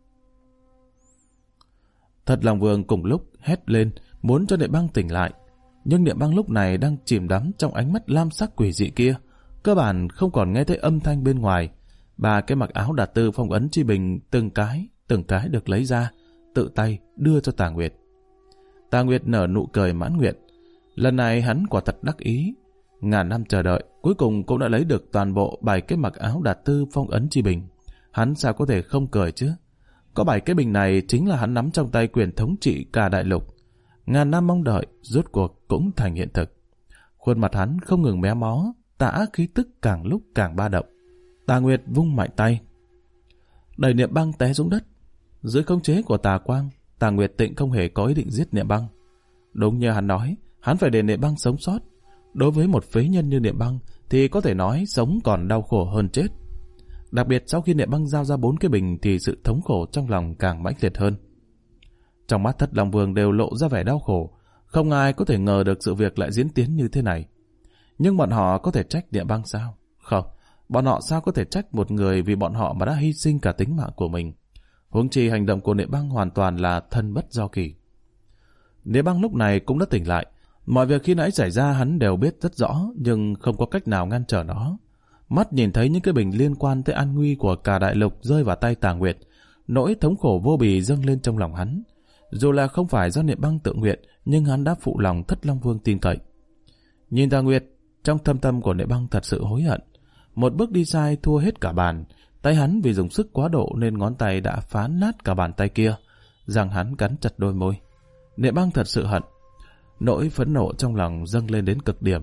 Thật Long Vương cùng lúc hét lên, muốn cho Niệm Băng tỉnh lại. Nhưng Niệm Băng lúc này đang chìm đắm trong ánh mắt lam sắc quỷ dị kia, cơ bản không còn nghe thấy âm thanh bên ngoài. 3 cái mặc áo đạt tư phong ấn chi bình từng cái được lấy ra, tự tay đưa cho Tà Nguyệt. Tà Nguyệt nở nụ cười mãn nguyện. Lần này hắn quả thật đắc ý. Ngàn năm chờ đợi, cuối cùng cũng đã lấy được toàn bộ 7 cái mặc áo đạt tư phong ấn chi bình. Hắn sao có thể không cười chứ? Có 7 cái bình này chính là hắn nắm trong tay quyền thống trị cả đại lục. Ngàn năm mong đợi, rốt cuộc cũng thành hiện thực. Khuôn mặt hắn không ngừng méo mó, tà khí tức càng lúc càng ba động. Tà Nguyệt vung mạnh tay, đẩy Niệm Băng té xuống đất. Dưới khống chế của Tà Quang, Tà Nguyệt Tịnh không hề có ý định giết Niệm Băng. Đúng như hắn nói, hắn phải để Niệm Băng sống sót. Đối với một phế nhân như Niệm Băng thì có thể nói sống còn đau khổ hơn chết. Đặc biệt sau khi Niệm Băng giao ra 4 cái bình thì sự thống khổ trong lòng càng mãnh liệt hơn. Trong mắt Thất Long Vương đều lộ ra vẻ đau khổ, không ai có thể ngờ được sự việc lại diễn tiến như thế này. Nhưng bọn họ có thể trách Niệm Băng sao? Không, bọn họ sao có thể trách một người vì bọn họ mà đã hy sinh cả tính mạng của mình. Huống chi hành động của Niệm Băng hoàn toàn là thân bất do kỳ. Niệm Băng lúc này cũng đã tỉnh lại. Mọi việc khi nãy xảy ra hắn đều biết rất rõ, nhưng không có cách nào ngăn trở nó. Mắt nhìn thấy những cái bình liên quan tới an nguy của cả đại lục rơi vào tay Tà Nguyệt, nỗi thống khổ vô bì dâng lên trong lòng hắn. Dù là không phải do Niệm Băng tự nguyện, nhưng hắn đã phụ lòng Thất Long Vương tin cậy. Nhìn Tà Nguyệt, trong thâm tâm của Niệm Băng thật sự hối hận. Một bước đi sai thua hết cả bàn. Tay hắn vì dùng sức quá độ nên ngón tay đã phá nát cả bàn tay kia. Răng hắn cắn chặt đôi môi. Niệm Băng thật sự hận. Nỗi phẫn nộ trong lòng dâng lên đến cực điểm.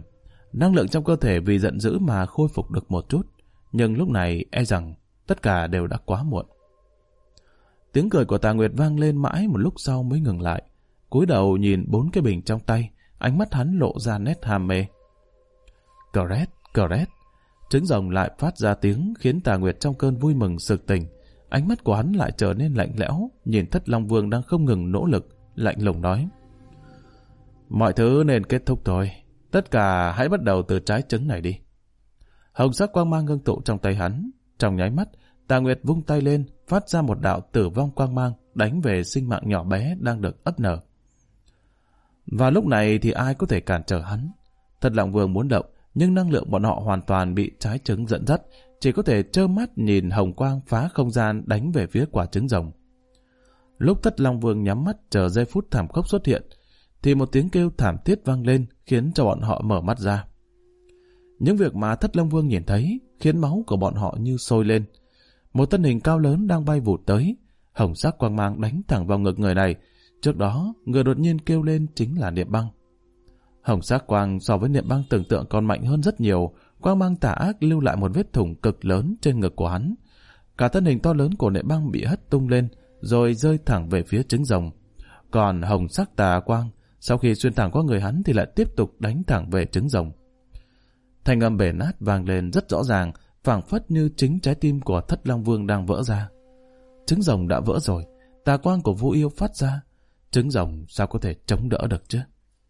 Năng lượng trong cơ thể vì giận dữ mà khôi phục được một chút, nhưng lúc này e rằng tất cả đều đã quá muộn. Tiếng cười của Tà Nguyệt vang lên mãi một lúc sau mới ngừng lại. Cúi đầu nhìn 4 cái bình trong tay, ánh mắt hắn lộ ra nét ham mê. Cret, cret. Trứng rồng lại phát ra tiếng khiến Tà Nguyệt trong cơn vui mừng sực tỉnh. Ánh mắt của hắn lại trở nên lạnh lẽo, nhìn Thất Long Vương đang không ngừng nỗ lực, lạnh lùng nói: mọi thứ nên kết thúc thôi. Tất cả hãy bắt đầu từ trái trứng này đi. Hồng sắc quang mang ngưng tụ trong tay hắn. Trong nháy mắt, Tà Nguyệt vung tay lên, phát ra một đạo tử vong quang mang đánh về sinh mạng nhỏ bé đang được ấp nở. Và lúc này thì ai có thể cản trở hắn? Thất Long Vương muốn động, nhưng năng lượng bọn họ hoàn toàn bị trái trứng dẫn dắt, chỉ có thể trơ mắt nhìn hồng quang phá không gian đánh về phía quả trứng rồng. Lúc Thất Long Vương nhắm mắt chờ giây phút thảm khốc xuất hiện, thì một tiếng kêu thảm thiết vang lên khiến cho bọn họ mở mắt ra. Những việc mà Thất Long Vương nhìn thấy khiến máu của bọn họ như sôi lên. Một thân hình cao lớn đang bay vụt tới, hồng sắc quang mang đánh thẳng vào ngực người này. Trước đó, người đột nhiên kêu lên chính là Niệm Băng. Hồng sắc quang so với Niệm Băng tưởng tượng còn mạnh hơn rất nhiều. Quang mang tà ác lưu lại một vết thủng cực lớn trên ngực của hắn. Cả thân hình to lớn của Niệm Băng bị hất tung lên, rồi rơi thẳng về phía trứng rồng. Còn hồng sắc tà quang sau khi xuyên thẳng qua người hắn thì lại tiếp tục đánh thẳng về trứng rồng. Thanh âm bể nát vang lên rất rõ ràng, phảng phất như chính trái tim của Thất Long Vương đang vỡ ra. Trứng rồng đã vỡ rồi, tà quang của Vu Yêu phát ra. Trứng rồng sao có thể chống đỡ được chứ?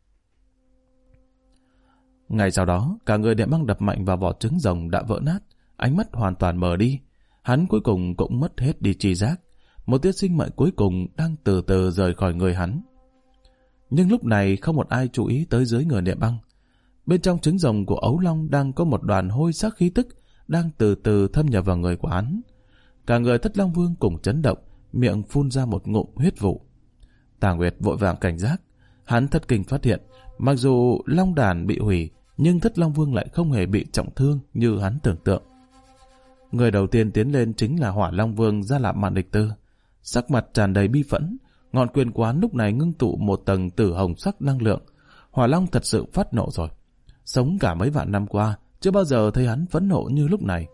Ngay sau đó, cả người Niệm Băng đập mạnh vào vỏ trứng rồng đã vỡ nát, ánh mắt hoàn toàn mờ đi. Hắn cuối cùng cũng mất hết đi tri giác. Một tia sinh mệnh cuối cùng đang từ từ rời khỏi người hắn. Nhưng lúc này không một ai chú ý tới dưới người Niệm Băng. Bên trong trứng rồng của ấu long đang có một đoàn hôi sắc khí tức đang từ từ thâm nhập vào người của hắn. Cả người Thất Long Vương cùng chấn động, miệng phun ra một ngụm huyết vụ. Tà Nguyệt vội vàng cảnh giác. Hắn thất kinh phát hiện, mặc dù long đàn bị hủy, nhưng Thất Long Vương lại không hề bị trọng thương như hắn tưởng tượng. Người đầu tiên tiến lên chính là Hỏa Long Vương Gia Lạp Mạn Địch Tư. Sắc mặt tràn đầy bi phẫn, ngọn quyền của hắn lúc này ngưng tụ một tầng tử hồng sắc năng lượng. Hỏa Long thật sự phát nộ rồi. Sống cả mấy vạn năm qua, chưa bao giờ thấy hắn phẫn nộ như lúc này.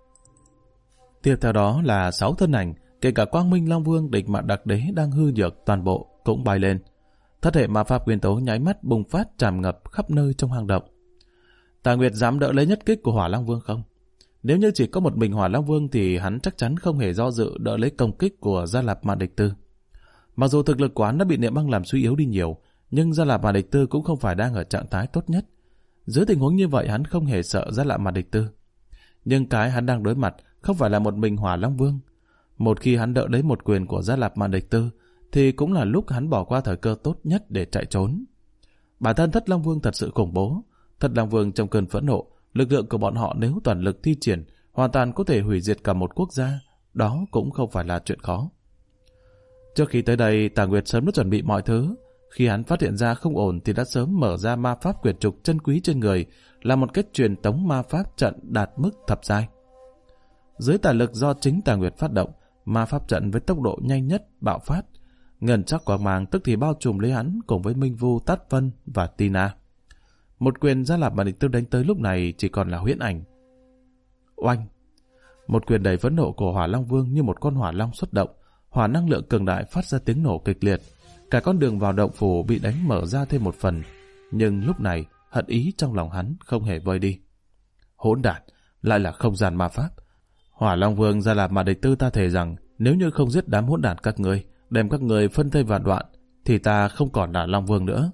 Tiếp theo đó là 6 thân ảnh, kể cả Quang Minh Long Vương Địch Mạn Đặc Đế đang hư nhược toàn bộ cũng bay lên. Thất hệ ma pháp nguyên tố nháy mắt bùng phát tràn ngập khắp nơi trong hang động. Tà Nguyệt dám đỡ lấy nhất kích của Hỏa Long Vương không? Nếu như chỉ có một mình Hỏa Long Vương thì hắn chắc chắn không hề do dự đỡ lấy công kích của Gia Lạp Mạn Địch Tư. Mặc dù thực lực của hắn đã bị Niệm Băng làm suy yếu đi nhiều, nhưng Gia Lạp Mạn Địch Tư cũng không phải đang ở trạng thái tốt nhất. Dưới tình huống như vậy hắn không hề sợ Gia Lạp Mạn Địch Tư. Nhưng cái hắn đang đối mặt không phải là một mình Hỏa Long Vương. Một khi hắn đỡ lấy một quyền của Gia Lạp Mạn Địch Tư thì cũng là lúc hắn bỏ qua thời cơ tốt nhất để chạy trốn. Bản thân Thất Long Vương thật sự khủng bố. Thất Long Vương trong cơn phẫn nộ, lực lượng của bọn họ nếu toàn lực thi triển, hoàn toàn có thể hủy diệt cả một quốc gia. Đó cũng không phải là chuyện khó. Trước khi tới đây, Tà Nguyệt sớm đã chuẩn bị mọi thứ. Khi hắn phát hiện ra không ổn thì đã sớm mở ra ma pháp quyển trục chân quý trên người, là một cách truyền tống ma pháp trận đạt mức thập giai. Dưới tà lực do chính Tà Nguyệt phát động, ma pháp trận với tốc độ nhanh nhất bạo phát. Ngân sắc quang mang tức thì bao trùm lấy hắn cùng với Minh Vu, Tát Vân và Tina. Một quyền Gia Lạp Mạn Địch Tư đánh tới lúc này chỉ còn là huyễn ảnh. Oanh! Một quyền đầy phẫn nộ của Hỏa Long Vương như một con hỏa long xuất động, hỏa năng lượng cường đại phát ra tiếng nổ kịch liệt. Cả con đường vào động phủ bị đánh mở ra thêm một phần, nhưng lúc này hận ý trong lòng hắn không hề vơi đi. Hỗn đản, lại là không gian ma pháp. Hỏa Long Vương Gia Lạp Mạn Địch Tư, ta thề rằng nếu như không giết đám hỗn đản các ngươi, đem các người phân thây vạn đoạn, thì ta không còn là Long Vương nữa.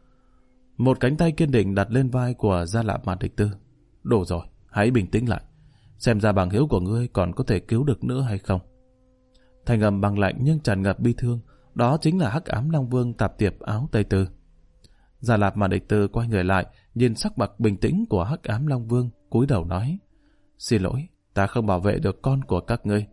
Một cánh tay kiên định đặt lên vai của Gia Lạp Mạn Địch Tư. Đủ rồi, hãy bình tĩnh lại. Xem ra bằng hữu của ngươi còn có thể cứu được nữa hay không. Thanh âm bằng lạnh nhưng tràn ngập bi thương, đó chính là Hắc Ám Long Vương Tạp Tiệp Áo Tây Tư. Gia Lạp Mạn Địch Tư quay người lại, nhìn sắc mặt bình tĩnh của Hắc Ám Long Vương, cúi đầu nói: xin lỗi, ta không bảo vệ được con của các ngươi.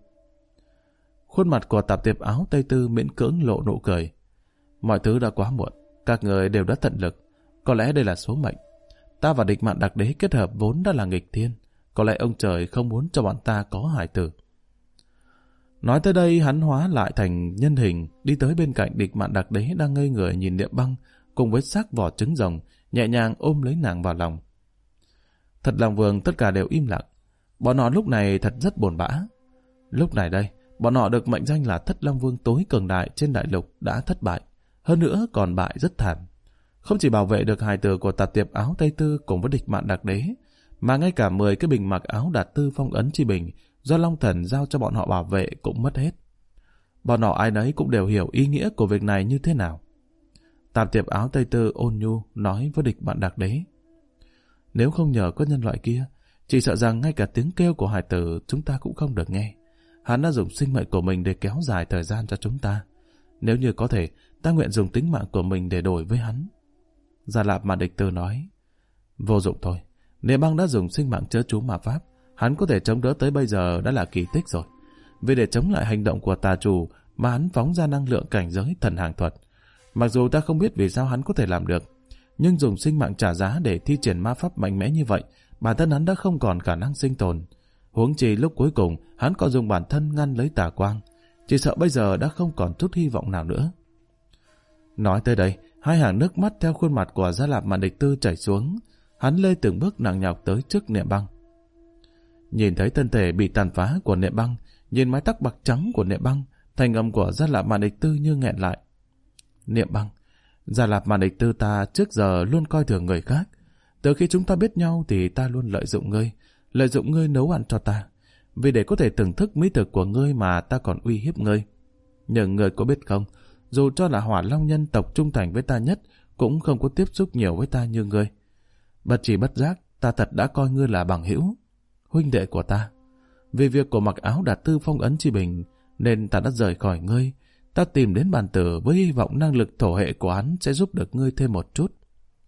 Khuôn mặt của Tạp Tiệp Áo Tây Tư miễn cưỡng lộ nụ cười. Mọi thứ đã quá muộn, các người đều đã tận lực. Có lẽ đây là số mệnh. Ta và Địch Mạn Đặc Đế kết hợp vốn đã là nghịch thiên. Có lẽ ông trời không muốn cho bọn ta có hải tử. Nói tới đây hắn hóa lại thành nhân hình, đi tới bên cạnh Địch Mạn Đặc Đế đang ngây người nhìn Niệm Băng cùng với xác vỏ trứng rồng, nhẹ nhàng ôm lấy nàng vào lòng. Thật Long Vương tất cả đều im lặng. Bọn họ lúc này thật rất buồn bã. Lúc này đây, bọn họ được mệnh danh là Thất Long Vương tối cường đại trên đại lục đã thất bại. Hơn nữa còn bại rất thảm. Không chỉ bảo vệ được hài tử của Tạp Tiệp áo Tây Tư cùng với địch Mạn Đặc Đế, mà ngay cả 10 cái bình mặc áo Đạt Tư phong ấn chi bình do Long Thần giao cho bọn họ bảo vệ cũng mất hết. Bọn họ ai nấy cũng đều hiểu ý nghĩa của việc này như thế nào. Tạp Tiệp áo Tây Tư ôn nhu nói với địch Mạn Đặc Đế: nếu không nhờ có nhân loại kia, chỉ sợ rằng ngay cả tiếng kêu của hài tử chúng ta cũng không được nghe. Hắn đã dùng sinh mệnh của mình để kéo dài thời gian cho chúng ta. Nếu như có thể, ta nguyện dùng tính mạng của mình để đổi với hắn. Gia Lạp Mạn Địch Tư nói: vô dụng thôi. Niệm Băng đã dùng sinh mạng chớ chú ma pháp, hắn có thể chống đỡ tới bây giờ đã là kỳ tích rồi. Vì để chống lại hành động của tà chủ mà hắn phóng ra năng lượng cảnh giới thần hàng thuật. Mặc dù ta không biết vì sao hắn có thể làm được, nhưng dùng sinh mạng trả giá để thi triển ma pháp mạnh mẽ như vậy, bản thân hắn đã không còn khả năng sinh tồn. Huống chi lúc cuối cùng hắn còn dùng bản thân ngăn lấy tà quang, chỉ sợ bây giờ đã không còn chút hy vọng nào nữa. Nói tới đây, hai hàng nước mắt theo khuôn mặt của Gia Lạp Mạn Địch Tư chảy xuống. Hắn lê từng bước nặng nhọc tới trước Niệm Băng. Nhìn thấy thân thể bị tàn phá của Niệm Băng, nhìn mái tóc bạc trắng của Niệm Băng, thanh âm của Gia Lạp Mạn Địch Tư như nghẹn lại. Niệm Băng, Gia Lạp Mạn Địch Tư ta trước giờ luôn coi thường người khác. Từ khi chúng ta biết nhau thì ta luôn lợi dụng ngươi nấu ăn cho ta. Vì để có thể thưởng thức mỹ thực của ngươi mà ta còn uy hiếp ngươi. Nhưng ngươi có biết không, dù cho là Hỏa Long nhân tộc trung thành với ta nhất, cũng không có tiếp xúc nhiều với ta như ngươi. Bất chỉ bất giác, ta thật đã coi ngươi là bằng hữu, huynh đệ của ta. Vì việc của mặc áo Đạt Tư phong ấn chi bình, nên ta đã rời khỏi ngươi. Ta tìm đến bàn tử với hy vọng năng lực thổ hệ của hắn sẽ giúp được ngươi thêm một chút.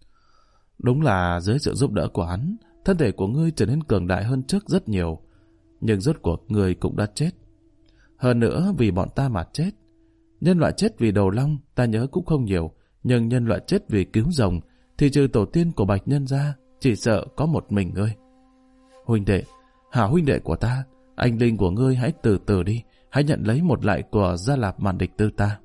Đúng là dưới sự giúp đỡ của hắn, thân thể của ngươi trở nên cường đại hơn trước rất nhiều. Nhưng rốt cuộc ngươi cũng đã chết. Hơn nữa vì bọn ta mà chết. Nhân loại chết vì đầu long ta nhớ cũng không nhiều, nhưng nhân loại chết vì cứu rồng thì trừ tổ tiên của Bạch Nhân ra, chỉ sợ có một mình ngươi. Huynh đệ, hảo huynh đệ của ta, anh linh của ngươi hãy từ từ đi, hãy nhận lấy một lại của Gia Lạp Mạn Địch Tư ta.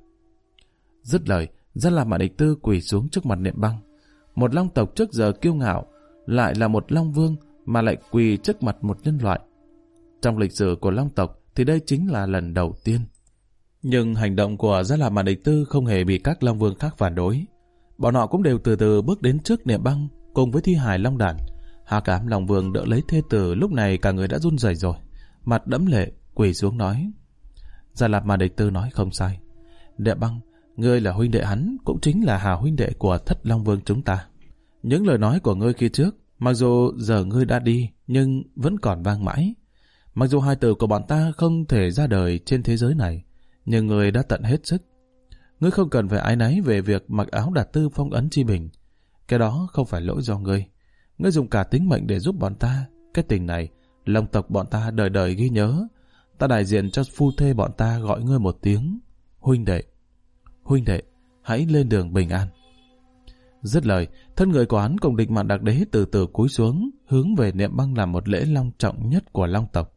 Dứt lời, Gia Lạp Mạn Địch Tư quỳ xuống trước mặt Niệm Băng. Một long tộc trước giờ kiêu ngạo, lại là một long vương mà lại quỳ trước mặt một nhân loại. Trong lịch sử của long tộc thì đây chính là lần đầu tiên. Nhưng hành động của Gia Lạp Mạn Địch Tư không hề bị các long vương khác phản đối. Bọn họ cũng đều từ từ bước đến trước Niệm Băng cùng với thi hài long đàn. Hắc Ám Long Vương đỡ lấy thê tử, lúc này cả người đã run rẩy rồi, mặt đẫm lệ quỳ xuống nói: Gia Lạp Mạn Địch Tư nói không sai. Niệm Băng, ngươi là huynh đệ hắn, cũng chính là hảo huynh đệ của Thất Long Vương chúng ta. Những lời nói của ngươi khi trước, mặc dù giờ ngươi đã đi, nhưng vẫn còn vang mãi. Mặc dù hai tử của bọn ta không thể ra đời trên thế giới này, nhưng ngươi đã tận hết sức. Ngươi không cần phải áy náy về việc mặc áo Đạt Tư phong ấn chi bình. Cái đó không phải lỗi do ngươi. Ngươi dùng cả tính mệnh để giúp bọn ta. Cái tình này, long tộc bọn ta đời đời ghi nhớ. Ta đại diện cho phu thê bọn ta gọi ngươi một tiếng huynh đệ. Huynh đệ, hãy lên đường bình an. Dứt lời, thân người của hắn cùng địch Mạn Đặc Đế từ từ cúi xuống, hướng về Niệm Băng làm một lễ long trọng nhất của long tộc.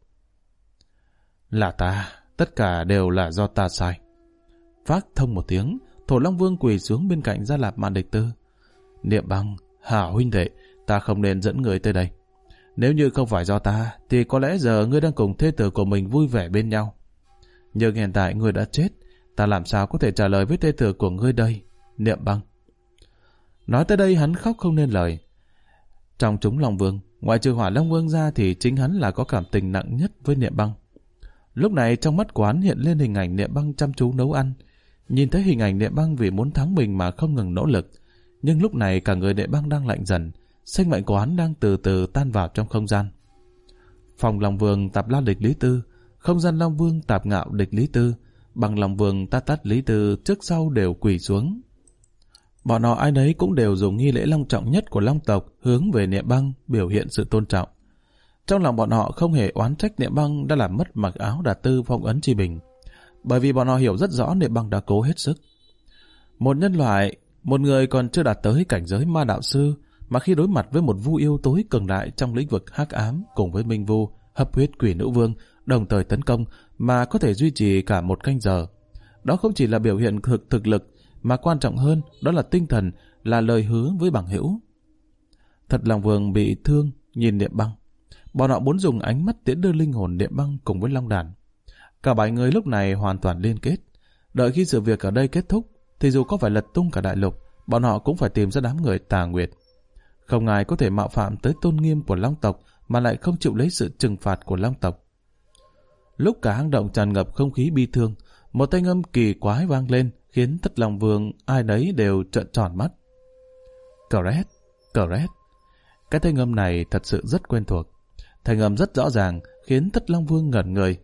Là ta, tất cả đều là do ta sai. Phát thông một tiếng, Thổ Long Vương quỳ xuống bên cạnh Gia Lạp Mạn Địch Tư. Niệm Băng, hảo huynh đệ, ta không nên dẫn người tới đây. Nếu như không phải do ta, thì có lẽ giờ ngươi đang cùng thê tử của mình vui vẻ bên nhau. Nhưng hiện tại ngươi đã chết, ta làm sao có thể trả lời với thê tử của ngươi đây, Niệm Băng. Nói tới đây hắn khóc không nên lời. Trong chúng Long Vương, ngoại trừ Hỏa Long Vương ra thì chính hắn là có cảm tình nặng nhất với Niệm Băng. Lúc này trong mắt của hắn hiện lên hình ảnh Niệm Băng chăm chú nấu ăn. Nhìn thấy hình ảnh Niệm Băng vì muốn thắng mình mà không ngừng nỗ lực. Nhưng lúc này cả người Niệm Băng đang lạnh dần, sinh mệnh của hắn đang từ từ tan vào trong không gian. Phòng Long Vương Tạp La địch Lý Tư, không gian Long Vương Tạp Ngạo địch Lý Tư, Bằng Long Vương Tát Tát Lý Tư trước sau đều quỳ xuống. Bọn họ ai nấy cũng đều dùng nghi lễ long trọng nhất của long tộc hướng về Niệm Băng biểu hiện sự tôn trọng. Trong lòng bọn họ không hề oán trách Niệm Băng đã làm mất mặc áo Đạt Tư phong ấn chi bình, bởi vì bọn họ hiểu rất rõ Niệm Băng đã cố hết sức. Một nhân loại, một người còn chưa đạt tới cảnh giới ma đạo sư, mà khi đối mặt với một vu yêu tối cường đại trong lĩnh vực hắc ám cùng với minh vu, hấp huyết quỷ nữ vương đồng thời tấn công mà có thể duy trì cả một canh giờ, đó không chỉ là biểu hiện thực lực, mà quan trọng hơn đó là tinh thần, là lời hứa với bằng hữu. Thật Long Vương bị thương nhìn Niệm Băng. Bọn họ muốn dùng ánh mắt tiễn đưa linh hồn Niệm Băng cùng với Long Đàn. Cả 7 người lúc này hoàn toàn liên kết. Đợi khi sự việc ở đây kết thúc, thì dù có phải lật tung cả đại lục, bọn họ cũng phải tìm ra đám người Tà Nguyệt. Không ai có thể mạo phạm tới tôn nghiêm của Long tộc mà lại không chịu lấy sự trừng phạt của Long tộc. Lúc cả hang động tràn ngập không khí bi thương, một thanh âm kỳ quái vang lên, khiến Thất Long Vương ai nấy đều trợn tròn mắt. Correct, correct. Cái thanh âm này thật sự rất quen thuộc. Thanh âm rất rõ ràng, khiến Thất Long Vương ngẩn người.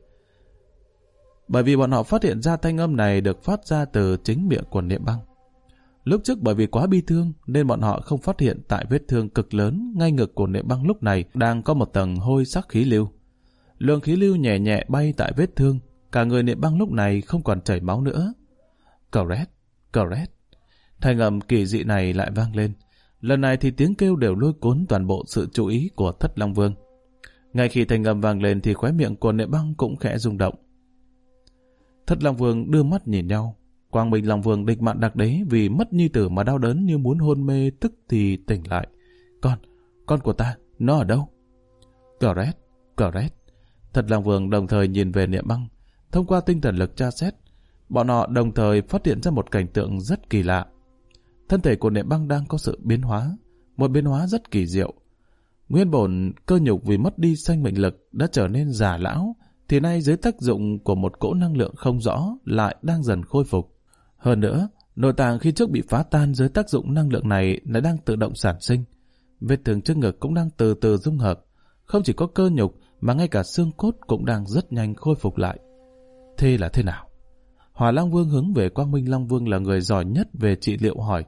Bởi vì bọn họ phát hiện ra thanh âm này được phát ra từ chính miệng của Niệm Băng. Lúc trước bởi vì quá bi thương nên bọn họ không phát hiện tại vết thương cực lớn ngay ngực của Niệm Băng lúc này đang có một tầng hôi sắc khí lưu. Lượng khí lưu nhẹ nhẹ bay tại vết thương, cả người Niệm Băng lúc này không còn chảy máu nữa. Correct, correct. Thanh âm kỳ dị này lại vang lên. Lần này thì tiếng kêu đều lôi cuốn toàn bộ sự chú ý của Thất Long Vương. Ngay khi thanh âm vang lên thì khóe miệng của Niệm Băng cũng khẽ rung động. Thất Long Vương đưa mắt nhìn nhau. Quang Minh Long Vương Địch Mạn Đặc Đế vì mất nhi tử mà đau đớn như muốn hôn mê, tức thì tỉnh lại. Con của ta, nó ở đâu? Correct, correct. Thất Long Vương đồng thời nhìn về Niệm Băng. Thông qua tinh thần lực tra xét, bọn họ đồng thời phát hiện ra một cảnh tượng rất kỳ lạ. Thân thể của Niệm Băng đang có sự biến hóa, một biến hóa rất kỳ diệu. Nguyên bổn cơ nhục vì mất đi sinh mệnh lực đã trở nên già lão, thì nay dưới tác dụng của một cỗ năng lượng không rõ lại đang dần khôi phục. Hơn nữa, nội tạng khi trước bị phá tan dưới tác dụng năng lượng này lại đang tự động sản sinh. Vết thương trước ngực cũng đang từ từ dung hợp. Không chỉ có cơ nhục mà ngay cả xương cốt cũng đang rất nhanh khôi phục lại. Thế là thế nào? Hỏa Long Vương hướng về Quang Minh Long Vương là người giỏi nhất về trị liệu hỏi.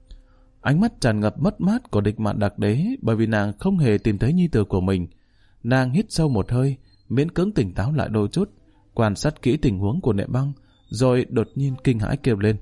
Ánh mắt tràn ngập mất mát của Địch Mạn Đặc Đế bởi vì nàng không hề tìm thấy nhi tử của mình. Nàng hít sâu một hơi, miễn cưỡng tỉnh táo lại đôi chút, quan sát kỹ tình huống của Niệm Băng, rồi đột nhiên kinh hãi kêu lên.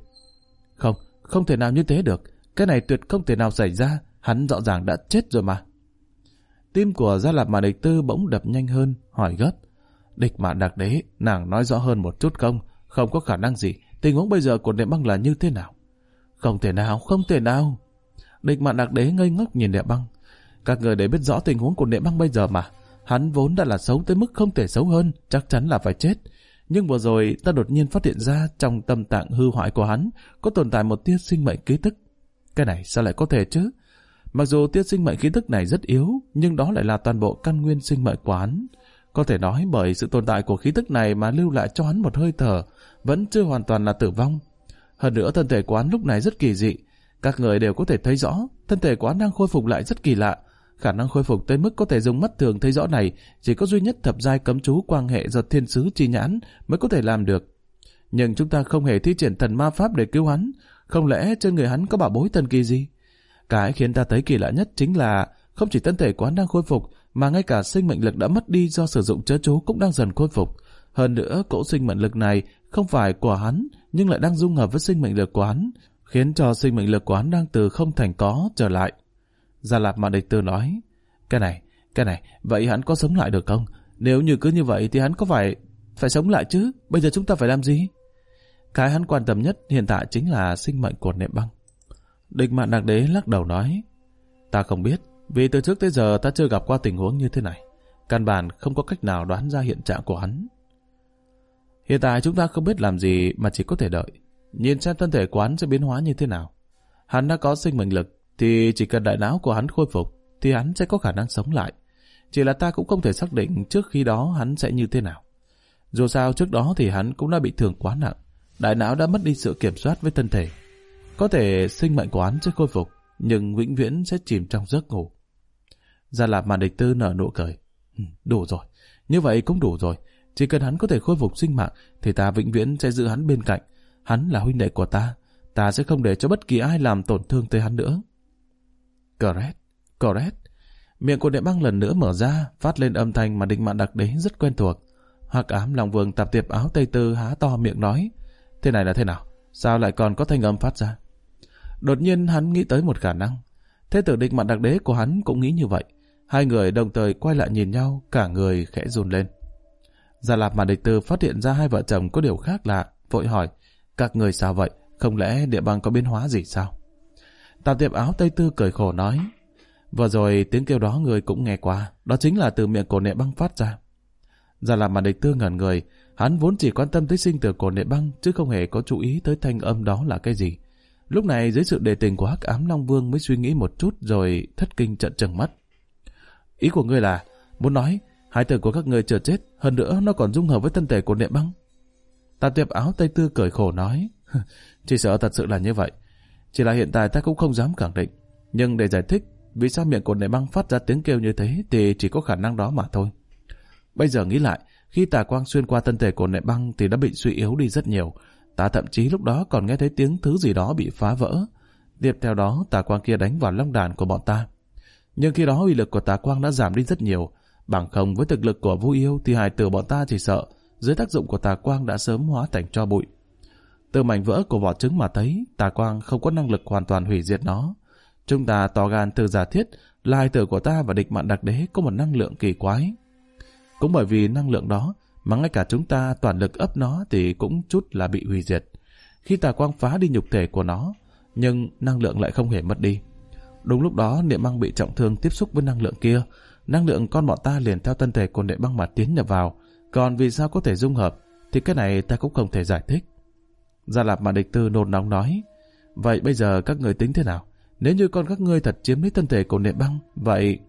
Không thể nào như thế được, cái này tuyệt không thể nào xảy ra, hắn rõ ràng đã chết rồi mà. Tim của Gia Lạp Mà Địch Tư bỗng đập nhanh hơn, hỏi gấp. Địch Mạn Đặc Đế, nàng nói rõ hơn một chút không có khả năng gì, tình huống bây giờ của Niệm Băng là như thế nào? Không thể nào. Địch Mạn Đặc Đế ngây ngốc nhìn Niệm Băng. Các người để biết rõ tình huống của Niệm Băng bây giờ mà. Hắn vốn đã là xấu tới mức không thể xấu hơn, chắc chắn là phải chết. Nhưng vừa rồi ta đột nhiên phát hiện ra trong tâm tạng hư hoại của hắn có tồn tại một tia sinh mệnh ký tức. Cái này sao lại có thể chứ? Mặc dù tia sinh mệnh ký tức này rất yếu, nhưng đó lại là toàn bộ căn nguyên sinh mệnh của hắn. Có thể nói bởi sự tồn tại của khí tức này mà lưu lại cho hắn một hơi thở, vẫn chưa hoàn toàn là tử vong. Hơn nữa thân thể của hắn lúc này rất kỳ dị. Các người đều có thể thấy rõ, thân thể của hắn đang khôi phục lại rất kỳ lạ. Khả năng khôi phục tới mức có thể dùng mắt thường thấy rõ này chỉ có duy nhất thập giai cấm chú quang hệ do thiên sứ chi nhãn mới có thể làm được. Nhưng chúng ta không hề thi triển thần ma pháp để cứu hắn. Không lẽ trên người hắn có bảo bối thần kỳ gì? Cái khiến ta thấy kỳ lạ nhất chính là không chỉ thân thể của hắn đang khôi phục mà ngay cả sinh mệnh lực đã mất đi do sử dụng chớ chú cũng đang dần khôi phục. Hơn nữa cỗ sinh mệnh lực này không phải của hắn nhưng lại đang dung hợp với sinh mệnh lực của hắn, khiến cho sinh mệnh lực của hắn đang từ không thành có trở lại. Gia Lạp Mà Địch Tư nói, cái này, vậy hắn có sống lại được không? Nếu như cứ như vậy thì hắn có phải sống lại chứ? Bây giờ chúng ta phải làm gì? Cái hắn quan tâm nhất hiện tại chính là sinh mệnh của Niệm Băng. Địch Mạn Đặc Đế lắc đầu nói, ta không biết, vì từ trước tới giờ ta chưa gặp qua tình huống như thế này. Căn bản không có cách nào đoán ra hiện trạng của hắn. Hiện tại chúng ta không biết làm gì mà chỉ có thể đợi. Nhìn xem thân thể của hắn sẽ biến hóa như thế nào. Hắn đã có sinh mệnh lực, thì chỉ cần đại não của hắn khôi phục thì hắn sẽ có khả năng sống lại. Chỉ là ta cũng không thể xác định trước khi đó hắn sẽ như thế nào. Dù sao trước đó thì hắn cũng đã bị thương quá nặng, đại não đã mất đi sự kiểm soát với thân thể. Có thể sinh mệnh của hắn sẽ khôi phục, nhưng vĩnh viễn sẽ chìm trong giấc ngủ. Gia Lạp Mà Địch Tư nở nụ cười. Đủ rồi, như vậy cũng đủ rồi. Chỉ cần hắn có thể khôi phục sinh mạng thì ta vĩnh viễn sẽ giữ hắn bên cạnh. Hắn là huynh đệ của ta, ta sẽ không để cho bất kỳ ai làm tổn thương tới hắn nữa. Correct. Miệng của Niệm Băng lần nữa mở ra, phát lên âm thanh mà Địch Mạn Đặc Đế rất quen thuộc. Hắc Ám Long Vương Tạp Tiệp Áo Tây Tư há to miệng nói, thế này là thế nào? Sao lại còn có thanh âm phát ra? Đột nhiên hắn nghĩ tới một khả năng. Thế tử Địch Mạn Đặc Đế của hắn cũng nghĩ như vậy. Hai người đồng thời quay lại nhìn nhau, cả người khẽ run lên. Gia Lạp Mà Địch Tư phát hiện ra hai vợ chồng có điều khác lạ, vội hỏi, các người sao vậy? Không lẽ Địa Băng có biến hóa gì sao? Tạp Tiệp Áo Tây Tư cười khổ nói, Vừa rồi tiếng kêu đó người cũng nghe qua, đó chính là từ miệng Cổ Nệ Băng phát ra. Gia Lạp Mạn Địch Tư ngẩn người, hắn vốn chỉ quan tâm tới sinh tử Cổ Nệ Băng chứ không hề có chú ý tới thanh âm đó là cái gì. Lúc này dưới sự đề tình của Hắc Ám Long Vương mới suy nghĩ một chút rồi thất kinh trợn trừng mắt. Ý của ngươi là muốn nói hài tử của các ngươi chưa chết, hơn nữa nó còn dung hợp với thân thể Cổ Nệ Băng? Tam Tiệp Áo Tây Tư cười khổ nói, chỉ sợ thật sự là như vậy. Chỉ là hiện tại ta cũng không dám khẳng định. Nhưng để giải thích vì sao miệng Cổ Nệ Băng phát ra tiếng kêu như thế thì chỉ có khả năng đó mà thôi. Bây giờ nghĩ lại, khi tà quang xuyên qua thân thể Cổ Nệ Băng thì đã bị suy yếu đi rất nhiều. Ta thậm chí lúc đó còn nghe thấy tiếng thứ gì đó bị phá vỡ. Tiếp theo đó tà quang kia đánh vào long đàn của bọn ta. Nhưng khi đó uy lực của tà quang đã giảm đi rất nhiều. Bằng không với thực lực của Vu Yêu thì hài tử bọn ta chỉ sợ dưới tác dụng của tà quang đã sớm hóa thành tro bụi. Từ mảnh vỡ của vỏ trứng mà thấy tà quang không có năng lực hoàn toàn hủy diệt nó. Chúng ta tỏ gan từ giả thiết là hài tử của ta và Địch Mạn Đặc Đế có một năng lượng kỳ quái. Cũng bởi vì năng lượng đó mà ngay cả chúng ta toàn lực ấp nó thì cũng chút là bị hủy diệt. Khi tà quang phá đi nhục thể của nó, nhưng năng lượng lại không hề mất đi. Đúng lúc đó Niệm Băng bị trọng thương tiếp xúc với năng lượng kia, năng lượng con bọn ta liền theo thân thể của Niệm Băng mà tiến nhập vào. Còn vì sao có thể dung hợp thì cái này ta cũng không thể giải thích. Gia Lạp Mạn Địch Tư nôn nóng nói, vậy bây giờ các người tính thế nào? Nếu như con các ngươi thật chiếm lấy thân thể của Niệm Băng, vậy...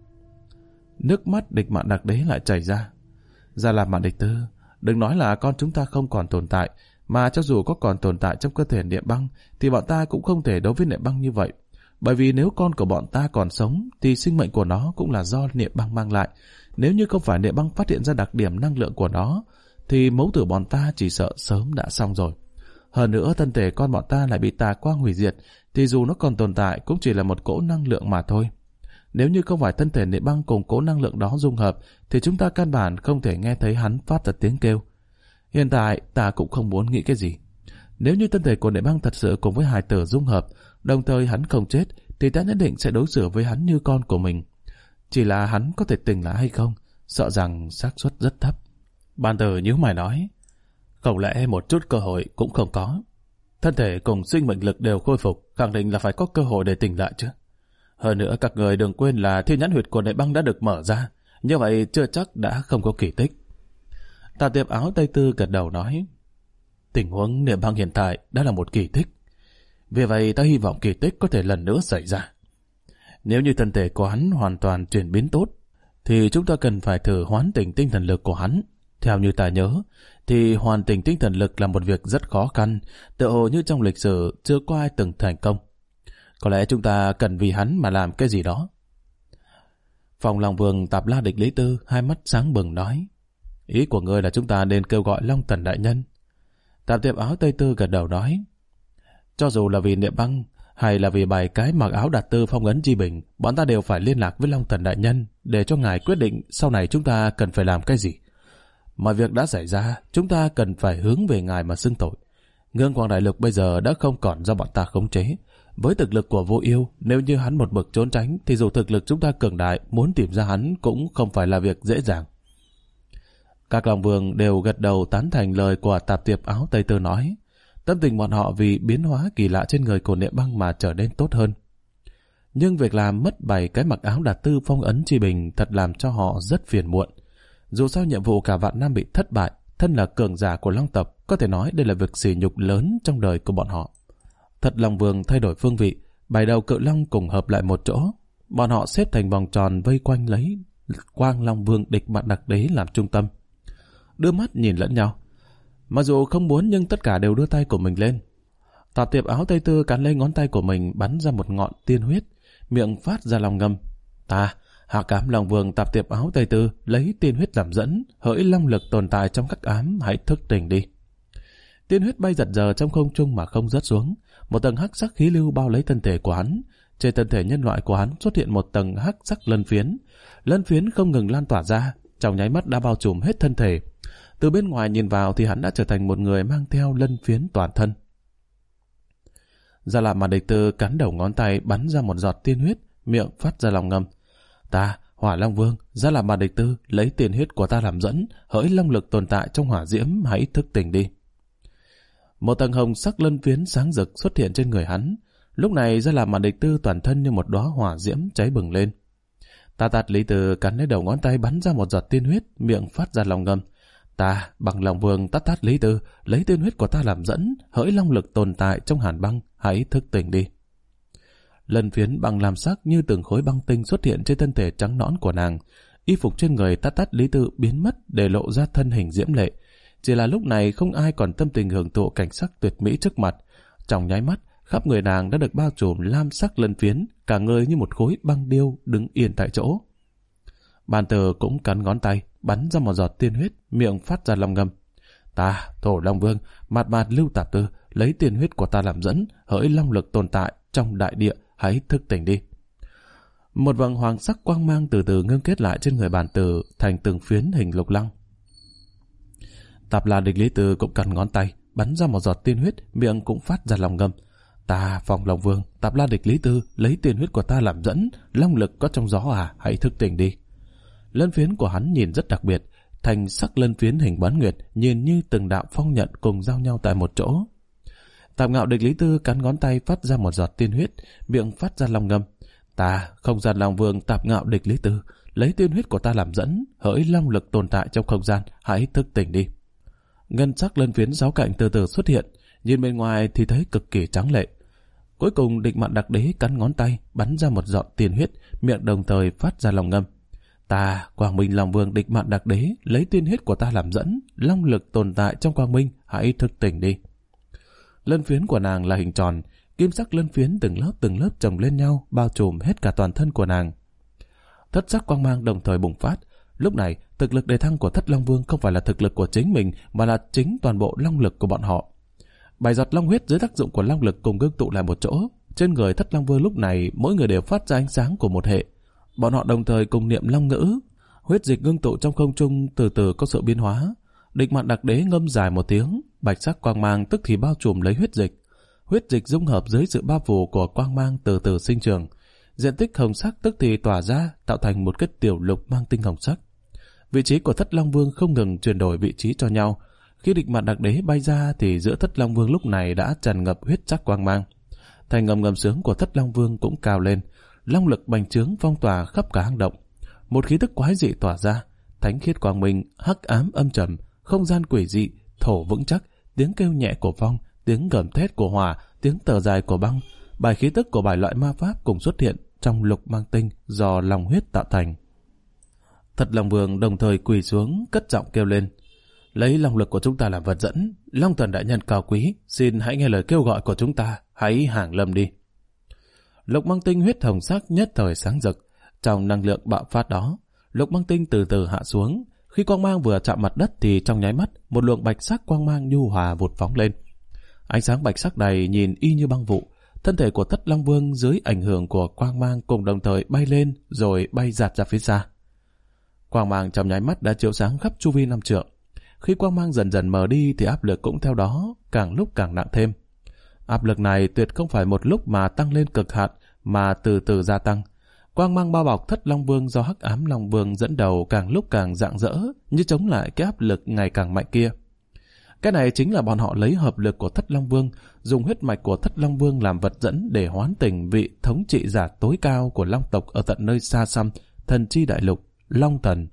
Nước mắt Địch Mạn Đặc Đế lại chảy ra. Gia Lạp Mạn Địch Tư, đừng nói là con chúng ta không còn tồn tại, mà cho dù có còn tồn tại trong cơ thể Niệm Băng thì bọn ta cũng không thể đối với Niệm Băng như vậy. Bởi vì nếu con của bọn ta còn sống thì sinh mệnh của nó cũng là do Niệm Băng mang lại. Nếu như không phải Niệm Băng phát hiện ra đặc điểm năng lượng của nó thì mẫu tử bọn ta chỉ sợ sớm đã xong rồi. Hơn nữa thân thể con bọn ta lại bị tà quang hủy diệt thì dù nó còn tồn tại cũng chỉ là một cỗ năng lượng mà thôi. Nếu như không phải thân thể Niệm Băng cùng cỗ năng lượng đó dung hợp thì chúng ta căn bản không thể nghe thấy hắn phát ra tiếng kêu. Hiện tại ta cũng không muốn nghĩ cái gì. Nếu như thân thể của Niệm Băng thật sự cùng với hài tử dung hợp, đồng thời hắn không chết thì ta nhất định sẽ đối xử với hắn như con của mình. Chỉ là hắn có thể tỉnh lại hay không, sợ rằng xác suất rất thấp. Ban Tử nhíu mày nói, không lẽ một chút cơ hội cũng không có? Thân thể cùng sinh mệnh lực đều khôi phục, khẳng định là phải có cơ hội để tỉnh lại chứ. Hơn nữa các người đừng quên là thiên nhãn huyệt của Niệm Băng đã được mở ra, như vậy chưa chắc đã không có kỳ tích. Tà Tiệp Áo Tây Tư gật đầu nói, tình huống Niệm Băng hiện tại đã là một kỳ tích. Vì vậy ta hy vọng kỳ tích có thể lần nữa xảy ra. Nếu như thân thể của hắn hoàn toàn chuyển biến tốt, thì chúng ta cần phải thử hoán tỉnh tinh thần lực của hắn. Theo như ta nhớ, thì hoàn tỉnh tinh thần lực là một việc rất khó khăn, tựa hồ như trong lịch sử chưa có ai từng thành công. Có lẽ chúng ta cần vì hắn mà làm cái gì đó. Phòng Long Vương Tạp La Địch Lý Tư hai mắt sáng bừng nói, ý của ngươi là chúng ta nên kêu gọi Long Thần đại nhân. Tạp Tiệp Áo Tây Tư gật đầu nói, cho dù là vì Niệm Băng hay là vì bài cái mặc áo đạt tư phong ấn chi bình, bọn ta đều phải liên lạc với Long Thần đại nhân để cho ngài quyết định sau này chúng ta cần phải làm cái gì. Mọi việc đã xảy ra, chúng ta cần phải hướng về ngài mà xưng tội. Ngưỡng Quang Đại Lục bây giờ đã không còn do bọn ta khống chế. Với thực lực của Vô Yêu, nếu như hắn một mực trốn tránh thì dù thực lực chúng ta cường đại, muốn tìm ra hắn cũng không phải là việc dễ dàng. Các Long Vương đều gật đầu tán thành lời của Tạp Tiệp Áo Tây Tư nói. Tâm tình bọn họ vì biến hóa kỳ lạ trên người của Niệm Băng mà trở nên tốt hơn. Nhưng việc làm mất bảy cái mặc áo đạt tư phong ấn chi bình thật làm cho họ rất phiền muộn. Dù sao nhiệm vụ cả vạn năm bị thất bại, thân là cường giả của Long tộc, có thể nói đây là việc sỉ nhục lớn trong đời của bọn họ. Thật Long Vương thay đổi phương vị, bảy đầu cự long cùng hợp lại một chỗ. Bọn họ xếp thành vòng tròn vây quanh lấy Quang Long Vương Địch Mạn Đặc Đế làm trung tâm. Đưa mắt nhìn lẫn nhau. Mặc dù không muốn nhưng tất cả đều đưa tay của mình lên. Tạp Tiệp Áo Tây Tư cắn lấy ngón tay của mình bắn ra một ngọn tiên huyết, miệng phát ra lòng ngâm. Ta, Hắc Ám Long Vương Tạp Tiệp Áo Tây Tư lấy tiên huyết làm dẫn, hỡi long lực tồn tại trong các ám hãy thức tỉnh đi. Tiên huyết bay giật giờ trong không trung mà không rớt xuống. Một tầng hắc sắc khí lưu bao lấy thân thể của hắn. Trên thân thể nhân loại của hắn xuất hiện một tầng hắc sắc lân phiến. Lân phiến không ngừng lan tỏa ra, trong nháy mắt đã bao trùm hết thân thể. Từ bên ngoài nhìn vào thì hắn đã trở thành một người mang theo lân phiến toàn thân. Gia Lạp Mạn Địch Tư cắn đầu ngón tay bắn ra một giọt tiên huyết, miệng phát ra lòng ngâm. Ta, Hỏa Long Vương, Gia Lạp Mạn Địch Tư lấy tiên huyết của ta làm dẫn, hỡi long lực tồn tại trong hỏa diễm hãy thức tỉnh đi. Một tầng hồng sắc lân phiến sáng rực xuất hiện trên người hắn. Lúc này Gia Lạp Mạn Địch Tư toàn thân như một đóa hỏa diễm cháy bừng lên. Tát Tát Lý Tư cắn lấy đầu ngón tay bắn ra một giọt tiên huyết, miệng phát ra lòng ngâm. Ta, bằng lòng vương Tát Tát Lý Tư, lấy tiên huyết của ta làm dẫn, hỡi long lực tồn tại trong hàn băng, hãy thức tỉnh đi. Lân phiến băng làm sắc như từng khối băng tinh xuất hiện trên thân thể trắng nõn của nàng. Y phục trên người Tát Tát Lý Tư biến mất để lộ ra thân hình diễm lệ. Chỉ là lúc này không ai còn tâm tình hưởng thụ cảnh sắc tuyệt mỹ trước mặt. Trong nháy mắt, khắp người nàng đã được bao trùm lam sắc lân phiến, cả người như một khối băng điêu đứng yên tại chỗ. Bàn Tử cũng cắn ngón tay, bắn ra một giọt tiên huyết, miệng phát ra long ngâm. Ta, Thổ Long Vương, Mạt Mạt Lưu Tạp Tư, lấy tiên huyết của ta làm dẫn, hỡi long lực tồn tại trong đại địa, hãy thức tỉnh đi. Một vầng hoàng sắc quang mang từ từ ngưng kết lại trên người Bàn Tử thành từng phiến hình lục lăng. Tạp La Địch Lý Tư cũng cắn ngón tay, bắn ra một giọt tiên huyết, miệng cũng phát ra long ngâm. Ta, Phong Long Vương, Tạp La Địch Lý Tư, lấy tiên huyết của ta làm dẫn, long lực có trong gió à, hãy thức tỉnh đi. Lân phiến của hắn nhìn rất đặc biệt, thành sắc lân phiến hình bán nguyệt, nhìn như từng đạo phong nhận cùng giao nhau tại một chỗ. Tạp Ngạo Địch Lý Tư cắn ngón tay phát ra một giọt tiên huyết, miệng phát ra long ngâm. Ta, Không Gian Long Vương Tạp Ngạo Địch Lý Tư, lấy tiên huyết của ta làm dẫn, hỡi long lực tồn tại trong không gian, hãy thức tỉnh đi. Ngân sắc lân phiến sáu cạnh từ từ xuất hiện, nhìn bên ngoài thì thấy cực kỳ trắng lệ. Cuối cùng Địch Mạn Đặc Đế cắn ngón tay, bắn ra một giọt tiên huyết, miệng đồng thời phát ra long ngâm. Ta, Quang Minh Long Vương Địch Mạn Đặc Đế, lấy tiên huyết của ta làm dẫn, long lực tồn tại trong quang minh, hãy thức tỉnh đi. Lân phiến của nàng là hình tròn, kim sắc lân phiến từng lớp chồng lên nhau, bao trùm hết cả toàn thân của nàng. Thất sắc quang mang đồng thời bùng phát. Lúc này, thực lực đề thăng của Thất Long Vương không phải là thực lực của chính mình, mà là chính toàn bộ long lực của bọn họ. 7 giọt long huyết dưới tác dụng của long lực cùng ngưng tụ lại một chỗ. Trên người Thất Long Vương lúc này, mỗi người đều phát ra ánh sáng của một hệ. Bọn họ đồng thời cùng niệm long ngữ. Huyết dịch ngưng tụ trong không trung từ từ có sự biến hóa. Địch Mạn Đặc Đế ngâm dài một tiếng, bạch sắc quang mang tức thì bao trùm lấy huyết dịch. Huyết dịch dung hợp dưới sự bao phủ của quang mang từ từ sinh trưởng. Diện tích hồng sắc tức thì tỏa ra, tạo thành một cái tiểu lục mang tinh hồng sắc. Vị trí của Thất Long Vương không ngừng chuyển đổi vị trí cho nhau. Khi Địch Mạn Đặc Đế bay ra thì giữa Thất Long Vương lúc này đã tràn ngập huyết sắc quang mang. Thành ngầm sướng của Thất Long Vương cũng cao lên, long lực bành trướng phong tỏa khắp cả hang động. Một khí tức quái dị tỏa ra, thánh khiết quang minh, hắc ám âm trầm, không gian quỷ dị, thổ vững chắc, tiếng kêu nhẹ của phong, tiếng gầm thét của hỏa, tiếng thở dài của băng, bài khí tức của 7 loại ma pháp cùng xuất hiện trong lục mang tinh do long huyết tạo thành. Thất Long Vương đồng thời quỳ xuống, cất giọng kêu lên: lấy long lực của chúng ta làm vật dẫn, Long Thần đại nhân cao quý, xin hãy nghe lời kêu gọi của chúng ta, hãy hàng lâm đi. Lục mang tinh huyết hồng sắc nhất thời sáng rực. Trong năng lượng bạo phát đó, lục mang tinh từ từ hạ xuống. Khi quang mang vừa chạm mặt đất thì trong nháy mắt, một luồng bạch sắc quang mang nhu hòa vụt phóng lên. Ánh sáng bạch sắc này nhìn y như băng vụ. Thân thể của Thất Long Vương dưới ảnh hưởng của quang mang cùng đồng thời bay lên rồi bay giạt ra phía xa. Quang mang trong nháy mắt đã chiếu sáng khắp chu vi 5 trượng. Khi quang mang dần dần mờ đi thì áp lực cũng theo đó càng lúc càng nặng thêm. Áp lực này tuyệt không phải một lúc mà tăng lên cực hạn, mà từ từ gia tăng. Quang mang bao bọc Thất Long Vương do Hắc Ám Long Vương dẫn đầu càng lúc càng rạng rỡ, như chống lại cái áp lực ngày càng mạnh kia. Cái này chính là bọn họ lấy hợp lực của Thất Long Vương, dùng huyết mạch của Thất Long Vương làm vật dẫn để hoán tỉnh vị thống trị giả tối cao của Long tộc ở tận nơi xa xăm, thần chi đại lục, Long Thần.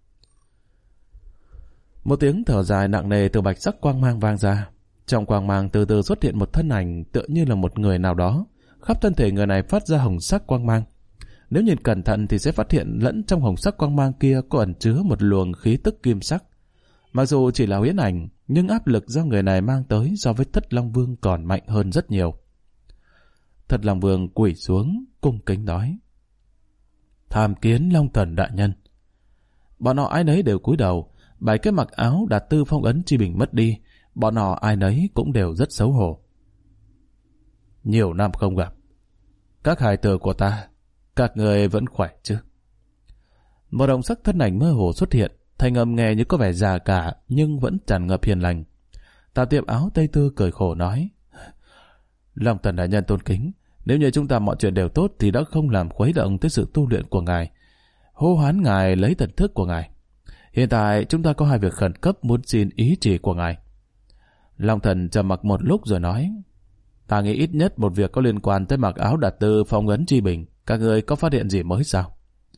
Một tiếng thở dài nặng nề từ bạch sắc quang mang vang ra. Trong quang mang từ từ xuất hiện một thân ảnh tựa như là một người nào đó. Khắp thân thể người này phát ra hồng sắc quang mang. Nếu nhìn cẩn thận thì sẽ phát hiện lẫn trong hồng sắc quang mang kia có ẩn chứa một luồng khí tức kim sắc. Mặc dù chỉ là huyễn ảnh, nhưng áp lực do người này mang tới so với Thất Long Vương còn mạnh hơn rất nhiều. Thất Long Vương quỳ xuống, cung kính nói: tham kiến Long Thần đại nhân. Bọn họ ai nấy đều cúi đầu. 7 cái mặc áo đạt tư phong ấn chi bình mất đi, bọn họ ai nấy cũng đều rất xấu hổ. Nhiều năm không gặp, các hài tử của ta, các người vẫn khỏe chứ? Một đồng sắc thân ảnh mơ hồ xuất hiện, thanh âm nghe như có vẻ già cả nhưng vẫn tràn ngập hiền lành. Tà tiệm áo tây tư cười khổ nói: Long Thần đại nhân tôn kính, nếu như chúng ta mọi chuyện đều tốt thì đã không làm khuấy động tới sự tu luyện của ngài, hô hoán ngài lấy thần thức của ngài. Hiện tại chúng ta có 2 việc khẩn cấp muốn xin ý chỉ của ngài. Long Thần trầm mặc một lúc rồi nói: ta nghĩ ít nhất một việc có liên quan tới mặc áo đạt tư phong ấn chi bình, các người có phát hiện gì mới sao?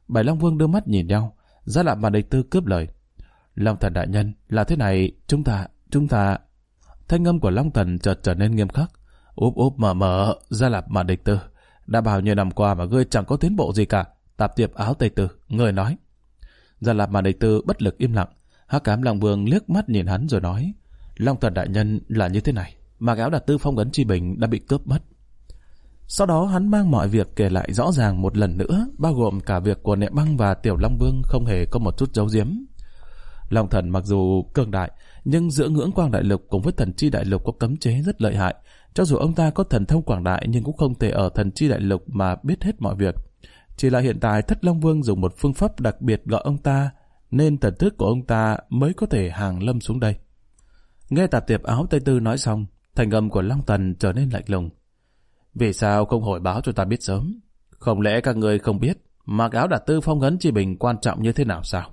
Bảy Long Vương đưa mắt nhìn nhau. Gia Lạp và Địch Tư cướp lời. Long Thần đại nhân, là thế này, chúng ta... Thanh âm của Long Thần chợt trở nên nghiêm khắc. Úp mở, Gia Lạp và Địch Tư. Đã bao nhiêu năm qua mà ngươi chẳng có tiến bộ gì cả. Tạp Tiệp Áo Tây Tư, ngươi nói. Gia Lạp và Địch Tư bất lực im lặng. Hắc Ám Long Vương liếc mắt nhìn hắn rồi nói. Long Thần đại nhân là như thế này. Mạc Áo Đạt Tư phong ấn chi bình đã bị cướp mất. Sau đó hắn mang mọi việc kể lại rõ ràng một lần nữa, bao gồm cả việc của Nệ Băng và Tiểu Long Vương không hề có một chút giấu giếm. Long Thần mặc dù cường đại, nhưng giữa Ngưỡng Quang Đại Lục cùng với Thần Chi Đại Lục có cấm chế rất lợi hại. Cho dù ông ta có thần thông quảng đại nhưng cũng không thể ở Thần Chi Đại Lục mà biết hết mọi việc. Chỉ là hiện tại Thất Long Vương dùng một phương pháp đặc biệt gọi ông ta, nên thần thức của ông ta mới có thể hàng lâm xuống đây. Nghe Tạp Tiệp Áo Tây Tư nói xong, thành âm của Long Thần trở nên lạnh lùng. Vì sao không hồi báo cho ta biết sớm? Không lẽ các ngươi không biết Mạc Áo Đạt Tư phong ấn chi bình quan trọng như thế nào sao?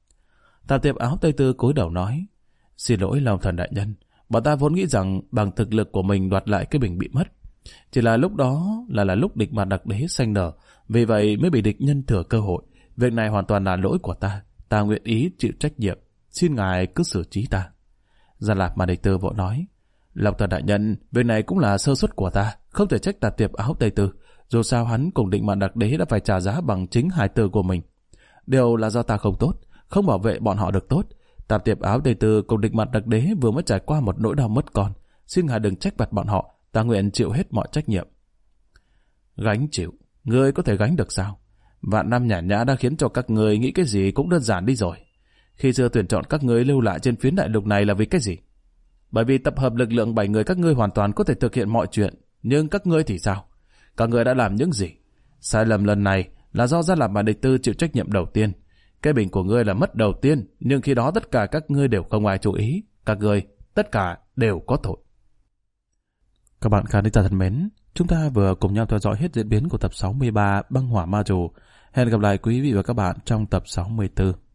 Tạp Tiệp Áo Tây Tư cúi đầu nói. Xin lỗi Long Thần đại nhân, bọn ta vốn nghĩ rằng bằng thực lực của mình đoạt lại cái bình bị mất. Chỉ là lúc đó là lúc địch mà đặc đế sanh nở, vì vậy mới bị địch nhân thừa cơ hội. Việc này hoàn toàn là lỗi của ta, ta nguyện ý chịu trách nhiệm, xin ngài cứ xử trí ta. Gia Lạp mà Địch Tư vội nói. Long Thần đại nhân, việc này cũng là sơ suất của ta, không thể trách Tạp Tiệp Áo Tây Tư. Dù sao hắn cùng định mạng đặc đế đã phải trả giá bằng chính hài tử của mình. Điều là do ta không tốt, không bảo vệ bọn họ được tốt. Tạp Tiệp Áo Tây Tư cùng định mạng đặc đế vừa mới trải qua một nỗi đau mất con. Xin ngài đừng trách phạt bọn họ, ta nguyện chịu hết mọi trách nhiệm. Gánh chịu, ngươi có thể gánh được sao? Vạn năm nhả nhã đã khiến cho các ngươi nghĩ cái gì cũng đơn giản đi rồi. Khi xưa tuyển chọn các ngươi lưu lại trên phiến đại lục này là vì cái gì? Bởi vì tập hợp lực lượng 7 người các ngươi hoàn toàn có thể thực hiện mọi chuyện, nhưng các ngươi thì sao? Các ngươi đã làm những gì? Sai lầm lần này là do Gia Lạp và Địch Tư chịu trách nhiệm đầu tiên. Cái bình của ngươi là mất đầu tiên, nhưng khi đó tất cả các ngươi đều không ai chú ý. Các ngươi, tất cả đều có tội. Các bạn khán giả thân mến, chúng ta vừa cùng nhau theo dõi hết diễn biến của tập 63 Băng Hỏa Ma Chủ. Hẹn gặp lại quý vị và các bạn trong tập 64.